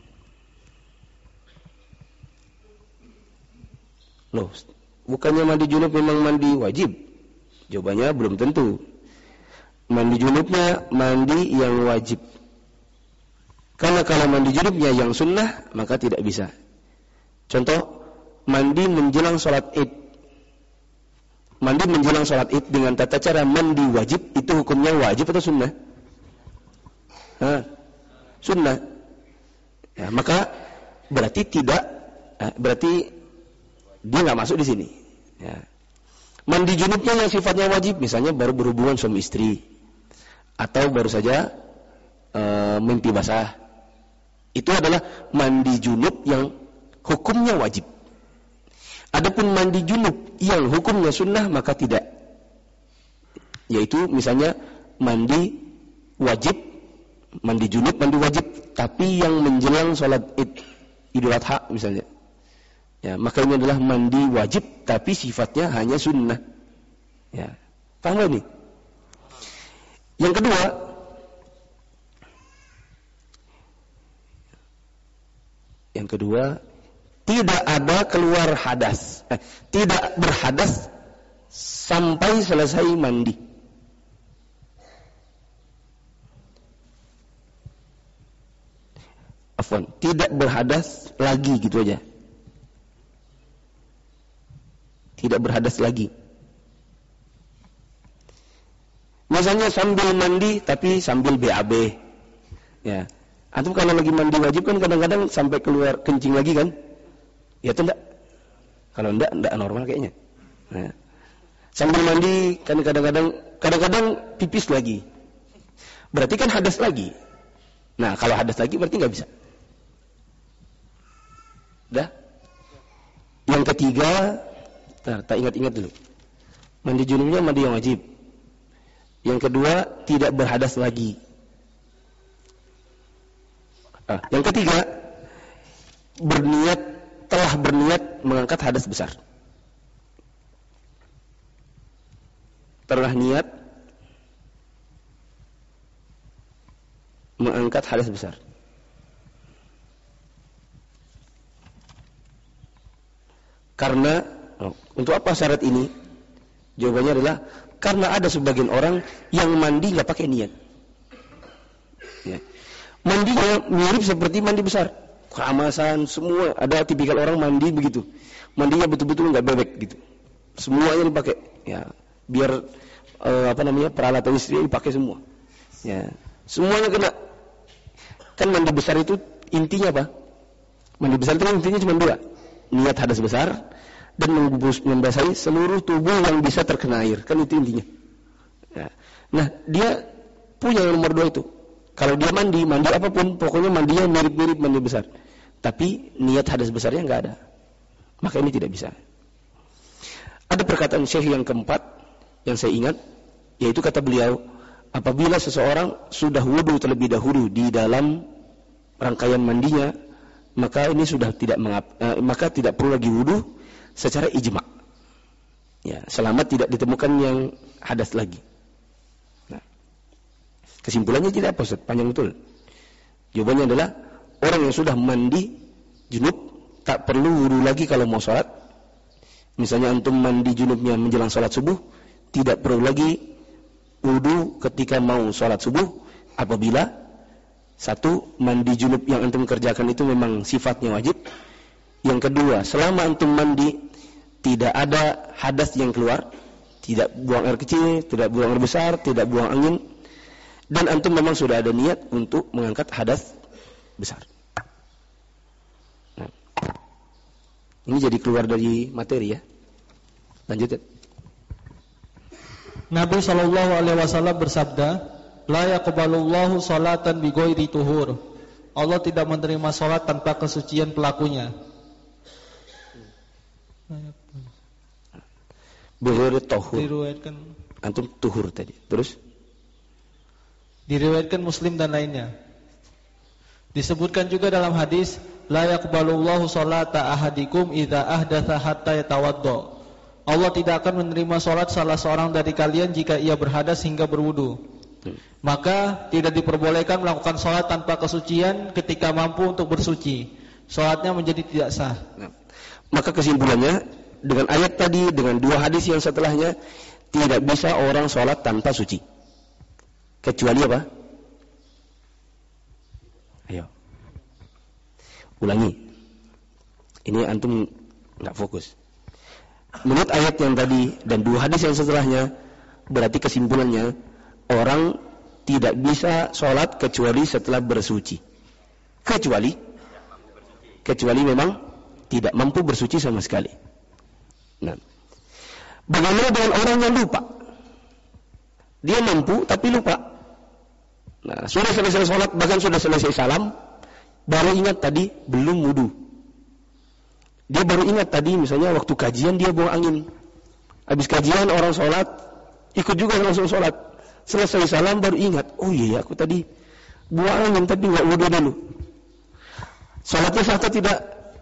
Loh, bukannya mandi junub memang mandi wajib? Jawabannya belum tentu. Mandi junubnya mandi yang wajib. Karena kalau mandi junubnya yang sunnah, maka tidak bisa. Contoh, mandi menjelang sholat id. Mandi menjelang sholat id dengan tata cara mandi wajib, itu hukumnya wajib atau sunnah? Hah? Sunnah. Ya, maka berarti tidak, berarti dia nggak masuk di sini. Ya. Mandi junubnya yang sifatnya wajib, misalnya baru berhubungan suami istri, atau baru saja e, mimpi basah, Itu adalah mandi junub yang hukumnya wajib. Adapun mandi junub yang hukumnya sunnah maka tidak. Yaitu misalnya mandi wajib, mandi junub, mandi wajib, tapi yang menjelang sholat id, Idul Adha misalnya. Ya, maka ini adalah mandi wajib, tapi sifatnya hanya sunnah. Ya, paham gak nih? Yang kedua, yang kedua, tidak ada keluar hadas, eh, tidak berhadas sampai selesai mandi. Afwan, tidak berhadas lagi gitu aja. Tidak berhadas lagi. Misalnya sambil mandi tapi sambil B A B. Ya. Antum kalau lagi mandi wajib kan kadang-kadang sampai keluar kencing lagi kan? Ya itu enggak. Kalau enggak enggak normal kayaknya. Nah. Sambil mandi kan kadang-kadang kadang-kadang pipis lagi. Berarti kan hadas lagi. Nah, kalau hadas lagi berarti enggak bisa. Dah. Yang ketiga, tar, tak ingat-ingat dulu. Mandi junubnya mandi yang wajib. Yang kedua, tidak berhadas lagi. Ah, yang ketiga, berniat telah berniat mengangkat hadas besar. Telah niat mengangkat hadas besar. Karena oh, untuk apa syarat ini? Jawabannya adalah karena ada sebagian orang yang mandi nggak pakai niat. Ya. Mandinya mirip seperti mandi besar, keramasan semua. Ada tipikal orang mandi begitu, mandinya betul-betul nggak bebek gitu. Semuanya dipakai, ya biar uh, apa namanya peralatan istri dipakai semua. Ya, semuanya kena. Kan mandi besar itu intinya apa? Mandi besar itu intinya cuma dua, niat hadas besar dan membasahi seluruh tubuh yang bisa terkena air, kan itu intinya. Ya. Nah, dia punya yang nomor dua itu. Kalau dia mandi, mandi apapun, pokoknya mandinya mirip-mirip mandi besar. Tapi niat hadas besarnya nggak ada. Maka ini tidak bisa. Ada perkataan Syekh yang keempat yang saya ingat, yaitu kata beliau, apabila seseorang sudah wudu terlebih dahulu di dalam rangkaian mandinya, maka ini sudah tidak mengap, eh, maka tidak perlu lagi wudu secara ijma. Ya, selama tidak ditemukan yang hadas lagi. Nah, kesimpulannya tidak apa, Ustaz? Panjang betul. Jawabannya adalah orang yang sudah mandi junub tak perlu wudu lagi kalau mau sholat. Misalnya antum mandi junubnya menjelang sholat subuh, tidak perlu lagi wudu ketika mau sholat subuh apabila satu, mandi junub yang antum kerjakan itu memang sifatnya wajib. Yang kedua, selama antum mandi tidak ada hadas yang keluar, tidak buang air kecil, tidak buang air besar, tidak buang angin, dan antum memang sudah ada niat untuk mengangkat hadas besar. Nah, ini jadi keluar dari materi ya. Lanjut ya. Nabi Shallallahu Alaihi Wasallam bersabda, "La yaqbalullahu salatan bi ghairi tuhur." Allah tidak menerima salat tanpa kesucian pelakunya. Bighairi tuhur. Diriwayatkan antum tuhur tadi. Terus diriwayatkan Muslim dan lainnya. Disebutkan juga dalam hadis, "La yaqbalullahu salata ahadikum idza ahdatsa hatta yatawaddo." Allah tidak akan menerima salat salah seorang dari kalian jika ia berhadas hingga berwudu. Hmm. Maka tidak diperbolehkan melakukan salat tanpa kesucian ketika mampu untuk bersuci. Salatnya menjadi tidak sah. Nah, maka kesimpulannya dengan ayat tadi, dengan dua hadis yang setelahnya, tidak bisa orang salat tanpa suci. Kecuali apa? Ayo. Ulangi. Ini antum enggak fokus. Menurut ayat yang tadi dan dua hadis yang setelahnya, berarti kesimpulannya orang tidak bisa sholat kecuali setelah bersuci. Kecuali kecuali memang tidak mampu bersuci sama sekali. Nah, bagaimana dengan orang yang lupa? Dia mampu tapi lupa. Nah, sudah selesai sholat, bahkan sudah selesai salam, baru ingat tadi belum wudu. Dia baru ingat tadi misalnya waktu kajian dia buang angin. Habis kajian orang sholat, ikut juga langsung sholat. Selesai salam baru ingat, oh iya aku tadi buang angin tapi nggak wudu dulu. Sholatnya sah atau tidak?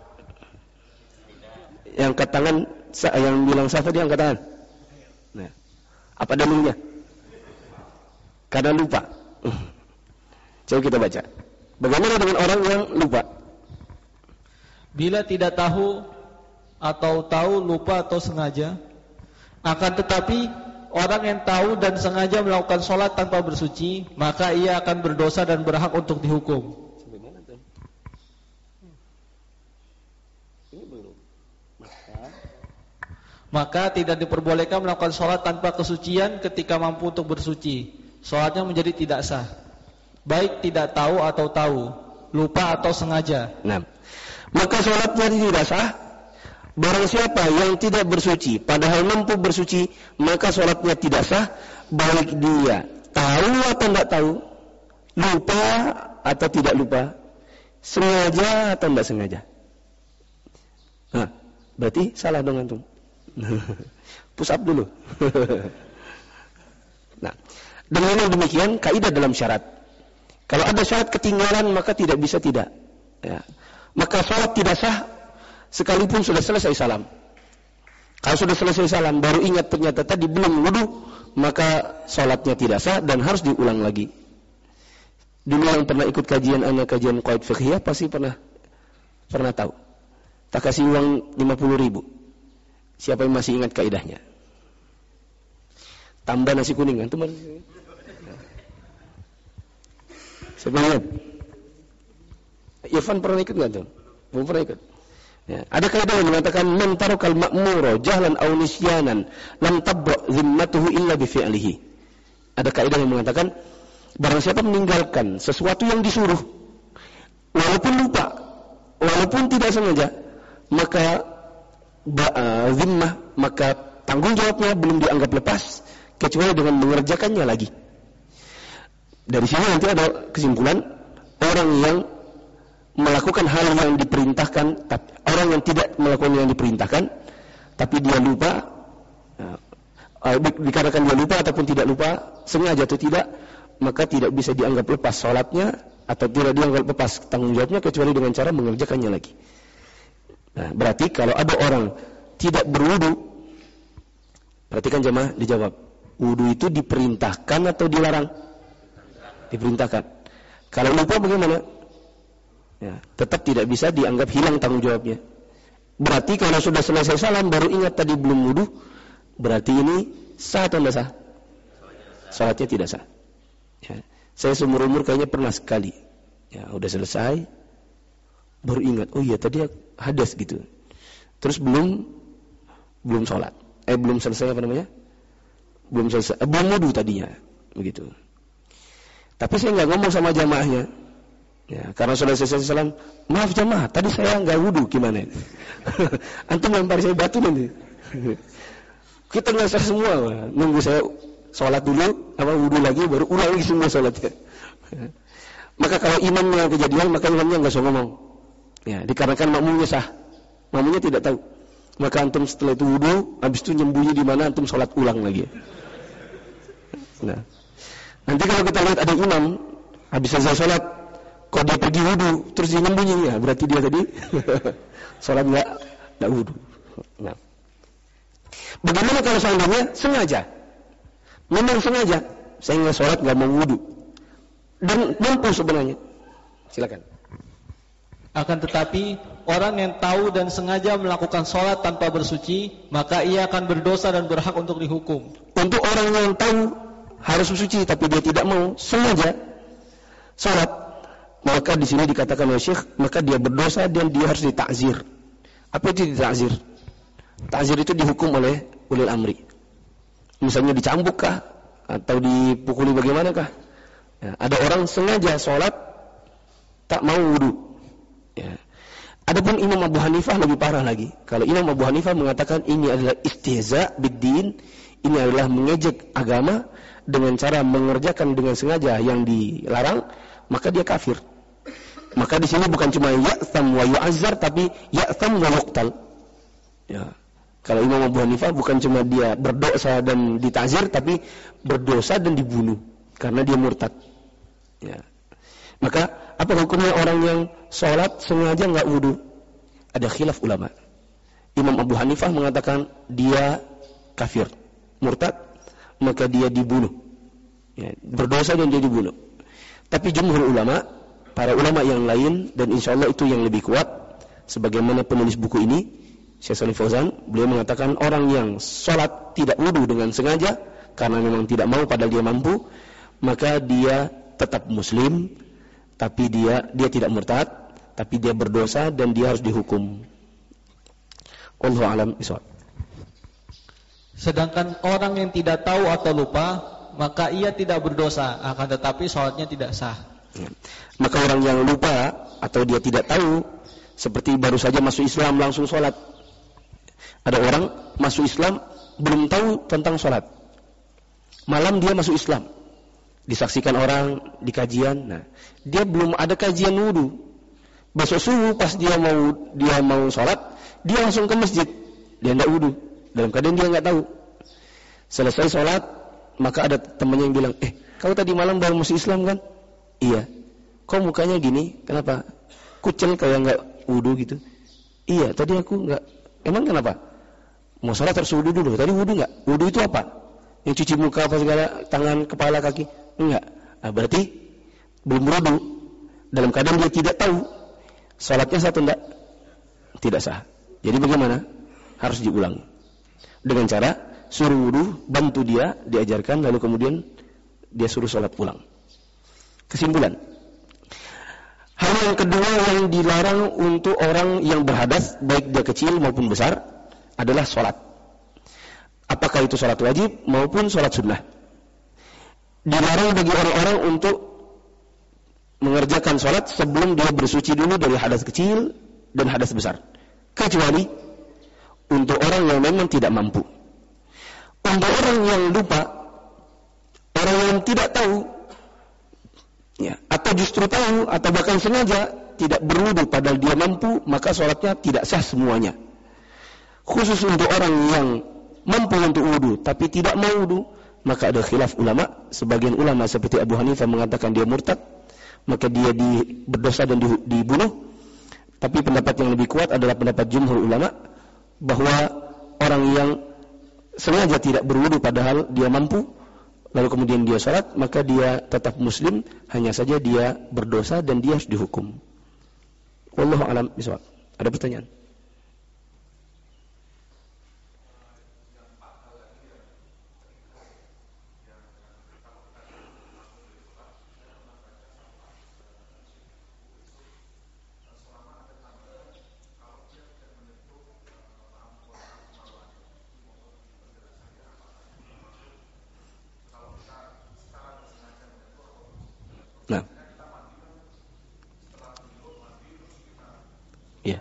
Yang angkat tangan, yang bilang sah tadi angkat tangan. Nah, apa dalilnya? Karena lupa. Coba kita baca. Bagaimana dengan orang yang lupa? Bila tidak tahu atau tahu lupa atau sengaja, akan tetapi orang yang tahu dan sengaja melakukan sholat tanpa bersuci, maka ia akan berdosa dan berhak untuk dihukum. Maka tidak diperbolehkan melakukan sholat tanpa kesucian ketika mampu untuk bersuci. Sholatnya menjadi tidak sah, baik tidak tahu atau tahu, lupa atau sengaja. Nah, maka sholatnya tidak sah. Barang siapa yang tidak bersuci padahal mampu bersuci, maka sholatnya tidak sah, baik dia tahu atau tidak tahu, lupa atau tidak lupa, sengaja atau tidak sengaja. Nah, berarti salah dong antum. Push up dulu. Nah, dengan demikian kaidah dalam syarat. Kalau ada syarat ketinggalan maka tidak bisa tidak. Ya. Maka sholat tidak sah sekalipun sudah selesai salam. Kalau sudah selesai salam baru ingat ternyata tadi belum wudu, maka sholatnya tidak sah dan harus diulang lagi. Dulu yang pernah ikut kajian anak kajian qaid fiqhiyah pasti pernah pernah tahu. Tak kasih uang lima puluh ribu. Siapa yang masih ingat kaidahnya? Tambah nasi kuning kan teman. Siapa ingat? Irfan pernah ikut nggak tuh? Belum pernah ikut. Ya. Ada kaidah yang mengatakan man tarakal ma'mura jahlan aw nisyanan lam tabra zimmatuhu illa bi fi'lihi. Ada kaidah yang mengatakan barang siapa meninggalkan sesuatu yang disuruh walaupun lupa, walaupun tidak sengaja, maka uh, zimmah, maka tanggung jawabnya belum dianggap lepas kecuali dengan mengerjakannya lagi. Dari sini nanti ada kesimpulan orang yang melakukan hal yang diperintahkan, tapi orang yang tidak melakukan yang diperintahkan, tapi dia lupa, uh, dikarenakan dia lupa ataupun tidak lupa, sengaja atau tidak, maka tidak bisa dianggap lepas sholatnya atau tidak dianggap lepas tanggung jawabnya kecuali dengan cara mengerjakannya lagi. Nah, berarti kalau ada orang tidak berwudu, perhatikan jemaah, dijawab, wudu itu diperintahkan atau dilarang? Diperintahkan. Kalau lupa bagaimana? Ya, tetap tidak bisa dianggap hilang tanggung jawabnya. Berarti kalau sudah selesai salam baru ingat tadi belum wudu, berarti ini sah atau tidak sah? Salatnya tidak sah. Ya, saya seumur umur kayaknya pernah sekali. Ya, udah selesai baru ingat, oh iya tadi hadas gitu. Terus belum belum sholat. Eh belum selesai apa namanya? Belum selesai, eh, belum wudu tadinya, begitu. Tapi saya nggak ngomong sama jamaahnya. Ya, karena sudah selesai salam, maaf jamaah, tadi saya nggak wudu, gimana? Antum lempar saya batu nanti. Kita nggak sah semua, nunggu saya sholat dulu, apa wudu lagi, baru ulang lagi semua sholatnya. Maka kalau imamnya kejadian, maka imamnya nggak usah ngomong. Ya, dikarenakan makmumnya sah, makmumnya tidak tahu. Maka antum setelah itu wudu, habis itu nyembunyi di mana, antum sholat ulang lagi. Nah, nanti kalau kita lihat ada imam, habis selesai sholat, kok dia pergi wudu, terus dia nyembunyi, ya berarti dia tadi sholat nggak nggak wudu. Nah, bagaimana kalau seandainya sengaja, memang sengaja, saya nggak sholat nggak mau wudu, dan mampu sebenarnya, silakan. Akan tetapi orang yang tahu dan sengaja melakukan sholat tanpa bersuci, maka ia akan berdosa dan berhak untuk dihukum. Untuk orang yang tahu harus bersuci tapi dia tidak mau, sengaja sholat, maka di sini dikatakan oleh Syekh, maka dia berdosa dan dia harus ditakzir. Apa itu ditakzir? Takzir itu dihukum oleh ulil amri. Misalnya dicambuk kah? Atau dipukuli bagaimanakah? Ya, ada orang sengaja sholat tak mau wudu. Ya. Adapun Imam Abu Hanifah lebih parah lagi. Kalau Imam Abu Hanifah mengatakan ini adalah istihza biddin, ini adalah mengejek agama dengan cara mengerjakan dengan sengaja yang dilarang, maka dia kafir. Maka di sini bukan cuma ya'tham wa yu'azzar, tapi ya'tham wa yuqtal. Ya. Kalau Imam Abu Hanifah bukan cuma dia berdosa dan ditazir, tapi berdosa dan dibunuh karena dia murtad. Ya. Maka apa hukumnya orang yang sholat sengaja nggak wudu? Ada khilaf ulama. Imam Abu Hanifah mengatakan dia kafir, murtad, maka dia dibunuh. Ya, berdosa dan dia dibunuh. Tapi jumhur ulama, para ulama yang lain, dan insya Allah itu yang lebih kuat, sebagaimana penulis buku ini, Syekh Shalih Fauzan, beliau mengatakan orang yang sholat tidak wudu dengan sengaja, karena memang tidak mau padahal dia mampu, maka dia tetap muslim, tapi dia dia tidak murtad, tapi dia berdosa dan dia harus dihukum. Wallahu a'lam bishawab. Sedangkan orang yang tidak tahu atau lupa, maka ia tidak berdosa, akan tetapi sholatnya tidak sah. Ya. Maka orang yang lupa atau dia tidak tahu, seperti baru saja masuk Islam langsung sholat. Ada orang masuk Islam belum tahu tentang sholat, malam dia masuk Islam, disaksikan orang di kajian. Nah, dia belum ada kajian wudu. Besok subuh pas dia mau dia mau sholat, dia langsung ke masjid, dia tidak wudu. Dalam keadaan dia nggak tahu. Selesai sholat, maka ada temannya yang bilang, eh, kau tadi malam baru masuk Islam kan? Iya. Kok mukanya gini? Kenapa? Kucel kayak nggak wudu gitu. Iya, tadi aku nggak. Emang kenapa? Mau sholat harus wudu dulu. Tadi wudu nggak? Wudu itu apa? Yang cuci muka apa segala, tangan, kepala, kaki? Enggak. Nah, berarti belum wudu. Dalam keadaan dia tidak tahu. Sholatnya sah atau enggak? Tidak sah. Jadi bagaimana? Harus diulang. Dengan cara suruh wudu, bantu dia, diajarkan, lalu kemudian dia suruh sholat ulang. Kesimpulan. Hal yang kedua yang dilarang untuk orang yang berhadas, baik dia kecil maupun besar, adalah sholat. Apakah itu sholat wajib maupun sholat sunnah. Dilarang bagi orang-orang untuk mengerjakan sholat sebelum dia bersuci dulu dari hadas kecil dan hadas besar. Kecuali untuk orang yang memang tidak mampu. Untuk orang yang lupa, orang yang tidak tahu, ya, atau justru tahu, atau bahkan sengaja tidak berwudu padahal dia mampu, maka sholatnya tidak sah semuanya. Khusus untuk orang yang mampu untuk wudu tapi tidak mau wudu, maka ada khilaf ulama. Sebagian ulama seperti Abu Hanifah mengatakan dia murtad, maka dia di, berdosa dan di, dibunuh. Tapi pendapat yang lebih kuat adalah pendapat jumhur ulama, bahwa orang yang sengaja tidak berwudu padahal dia mampu, lalu kemudian dia salat, maka dia tetap muslim, hanya saja dia berdosa dan dia harus dihukum. Wallahu a'lam bishawab. Ada pertanyaan? Nah, ya.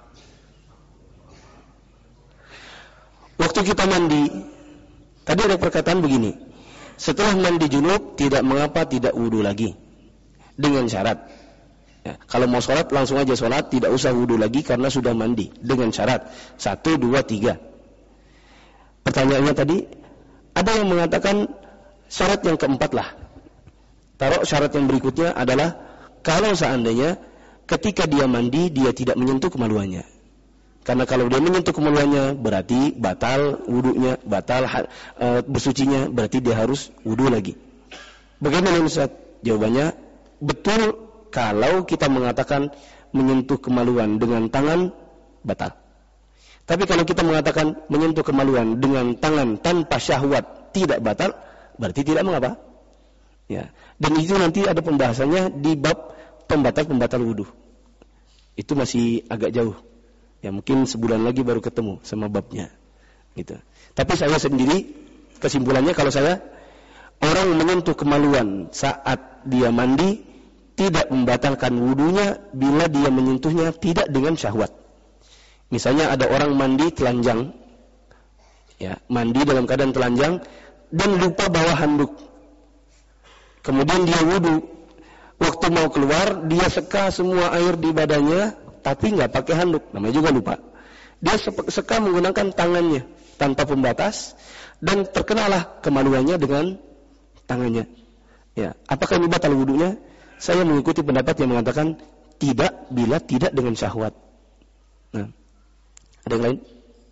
Waktu kita mandi, tadi ada perkataan begini. Setelah mandi junub, tidak mengapa tidak wudu lagi, dengan syarat. Ya, kalau mau sholat langsung aja sholat, tidak usah wudu lagi karena sudah mandi. Dengan syarat satu, dua, tiga. Pertanyaannya tadi, ada yang mengatakan syarat yang keempat lah. Taruh syarat yang berikutnya adalah kalau seandainya ketika dia mandi dia tidak menyentuh kemaluannya. Karena kalau dia menyentuh kemaluannya berarti batal wudunya, batal e, bersucinya, berarti dia harus wudu lagi. Bagaimana Ustaz? Jawabannya betul kalau kita mengatakan menyentuh kemaluan dengan tangan batal. Tapi kalau kita mengatakan menyentuh kemaluan dengan tangan tanpa syahwat tidak batal, berarti tidak mengapa. Ya, dan itu nanti ada pembahasannya di bab pembatal-pembatal wudu. Itu masih agak jauh. Ya, mungkin sebulan lagi baru ketemu sama babnya. Gitu. Tapi saya sendiri kesimpulannya kalau saya orang menyentuh kemaluan saat dia mandi tidak membatalkan wudunya bila dia menyentuhnya tidak dengan syahwat. Misalnya ada orang mandi telanjang. Ya, mandi dalam keadaan telanjang dan lupa bawa handuk. Kemudian dia wudu, waktu mau keluar dia seka semua air di badannya, tapi nggak pakai handuk, namanya juga lupa. Dia seka menggunakan tangannya tanpa pembatas dan terkenalah kemaluannya dengan tangannya. Ya, apakah ini batal wudunya? Saya mengikuti pendapat yang mengatakan tidak bila tidak dengan syahwat. Nah, ada yang lain?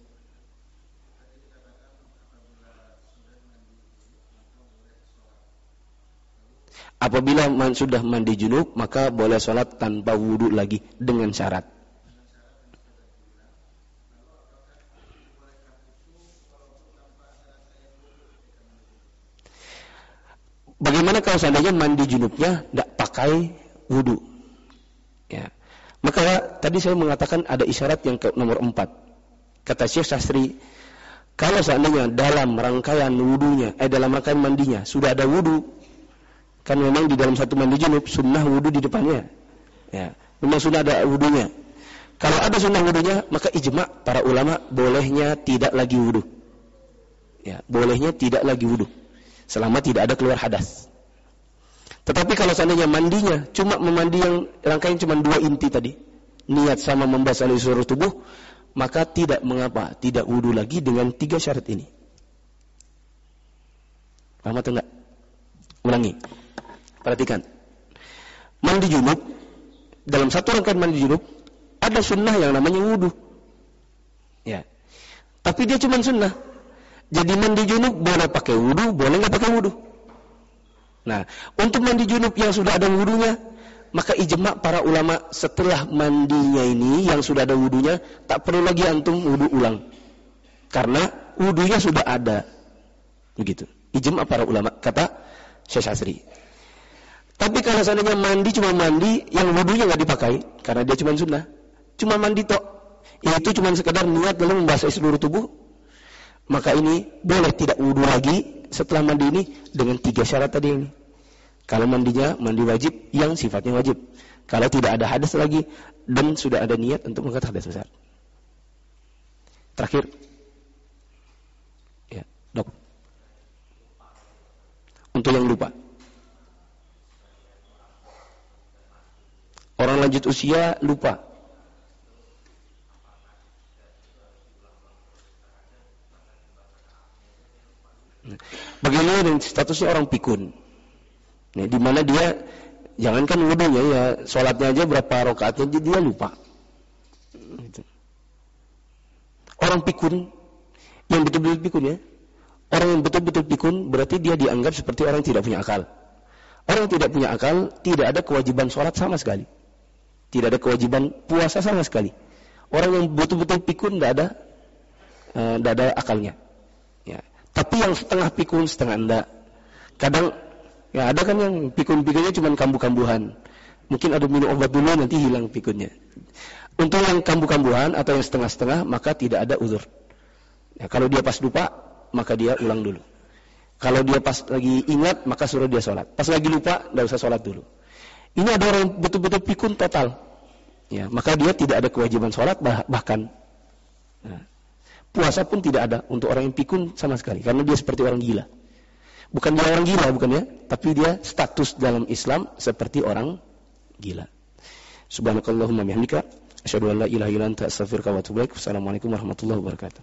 Apabila man sudah mandi junub, maka boleh sholat tanpa wudu lagi dengan syarat. Bagaimana kalau seandainya mandi junubnya tidak pakai wudu? Ya. Maka tadi saya mengatakan ada isyarat yang ke nomor empat. Kata Syekh Sastri, kalau seandainya dalam rangkaian wudunya, eh dalam rangkaian mandinya sudah ada wudu, kan memang di dalam satu mandi junub sunnah wudu di depannya. Ya, memang sudah ada wudunya. Kalau ada sunnah wudunya, maka ijma' para ulama bolehnya tidak lagi wudu. Ya, bolehnya tidak lagi wudu selama tidak ada keluar hadas. Tetapi kalau seandainya mandinya cuma memandi yang rangkaian cuma dua inti tadi, niat sama membasahi seluruh tubuh, maka tidak mengapa, tidak wudu lagi dengan tiga syarat ini. Paham atau enggak? Ulangi. Perhatikan. Mandi junub, dalam satu rangkaian mandi junub ada sunnah yang namanya wudu. Ya. Tapi dia cuma sunnah. Jadi mandi junub boleh pakai wudu, boleh enggak pakai wudu. Nah, untuk mandi junub yang sudah ada wudunya, maka ijma' para ulama setelah mandinya ini yang sudah ada wudunya, tak perlu lagi antum wudu ulang. Karena wudunya sudah ada. Begitu. Ijma' para ulama, kata Syekh Sastri. Tapi kalau seandainya mandi cuma mandi yang wudunya nggak dipakai, karena dia cuma sunnah, cuma mandi tok, yaitu cuma sekedar niat lalu membasahi seluruh tubuh, maka ini boleh tidak wudu lagi setelah mandi ini dengan tiga syarat tadi ini. Kalau mandinya mandi wajib yang sifatnya wajib, kalau tidak ada hadas lagi dan sudah ada niat untuk mengangkat hadas besar. Terakhir, ya dok, untuk yang lupa. Orang lanjut usia lupa. Bagaimana dengan statusnya orang pikun? Nah, di mana dia jangankan wudunya ya, sholatnya aja berapa rakaatnya dia lupa. Orang pikun yang betul-betul pikun ya. Orang yang betul-betul pikun berarti dia dianggap seperti orang yang tidak punya akal. Orang yang tidak punya akal tidak ada kewajiban sholat sama sekali. Tidak ada kewajiban puasa sama sekali. Orang yang betul-betul pikun tidak ada, uh, tidak ada akalnya. Ya. Tapi yang setengah pikun, setengah enggak. Kadang, ya ada kan yang pikun-pikunnya cuma kambuh-kambuhan. Mungkin ada minum obat dulu nanti hilang pikunnya. Untuk yang kambuh-kambuhan atau yang setengah-setengah, maka tidak ada uzur. Ya, kalau dia pas lupa, maka dia ulang dulu. Kalau dia pas lagi ingat, maka suruh dia sholat. Pas lagi lupa, tidak usah sholat dulu. Ini ada orang yang betul-betul pikun total, ya, maka dia tidak ada kewajiban sholat bah- bahkan nah, puasa pun tidak ada untuk orang yang pikun sama sekali, karena dia seperti orang gila. Bukan dia orang gila, bukan ya, tapi dia status dalam Islam seperti orang gila. Subhanakallahumma bihamdika, asyhadu an la ilaha illa anta, astaghfiruka wa atubu ilaik. Wassalamualaikum warahmatullahi wabarakatuh.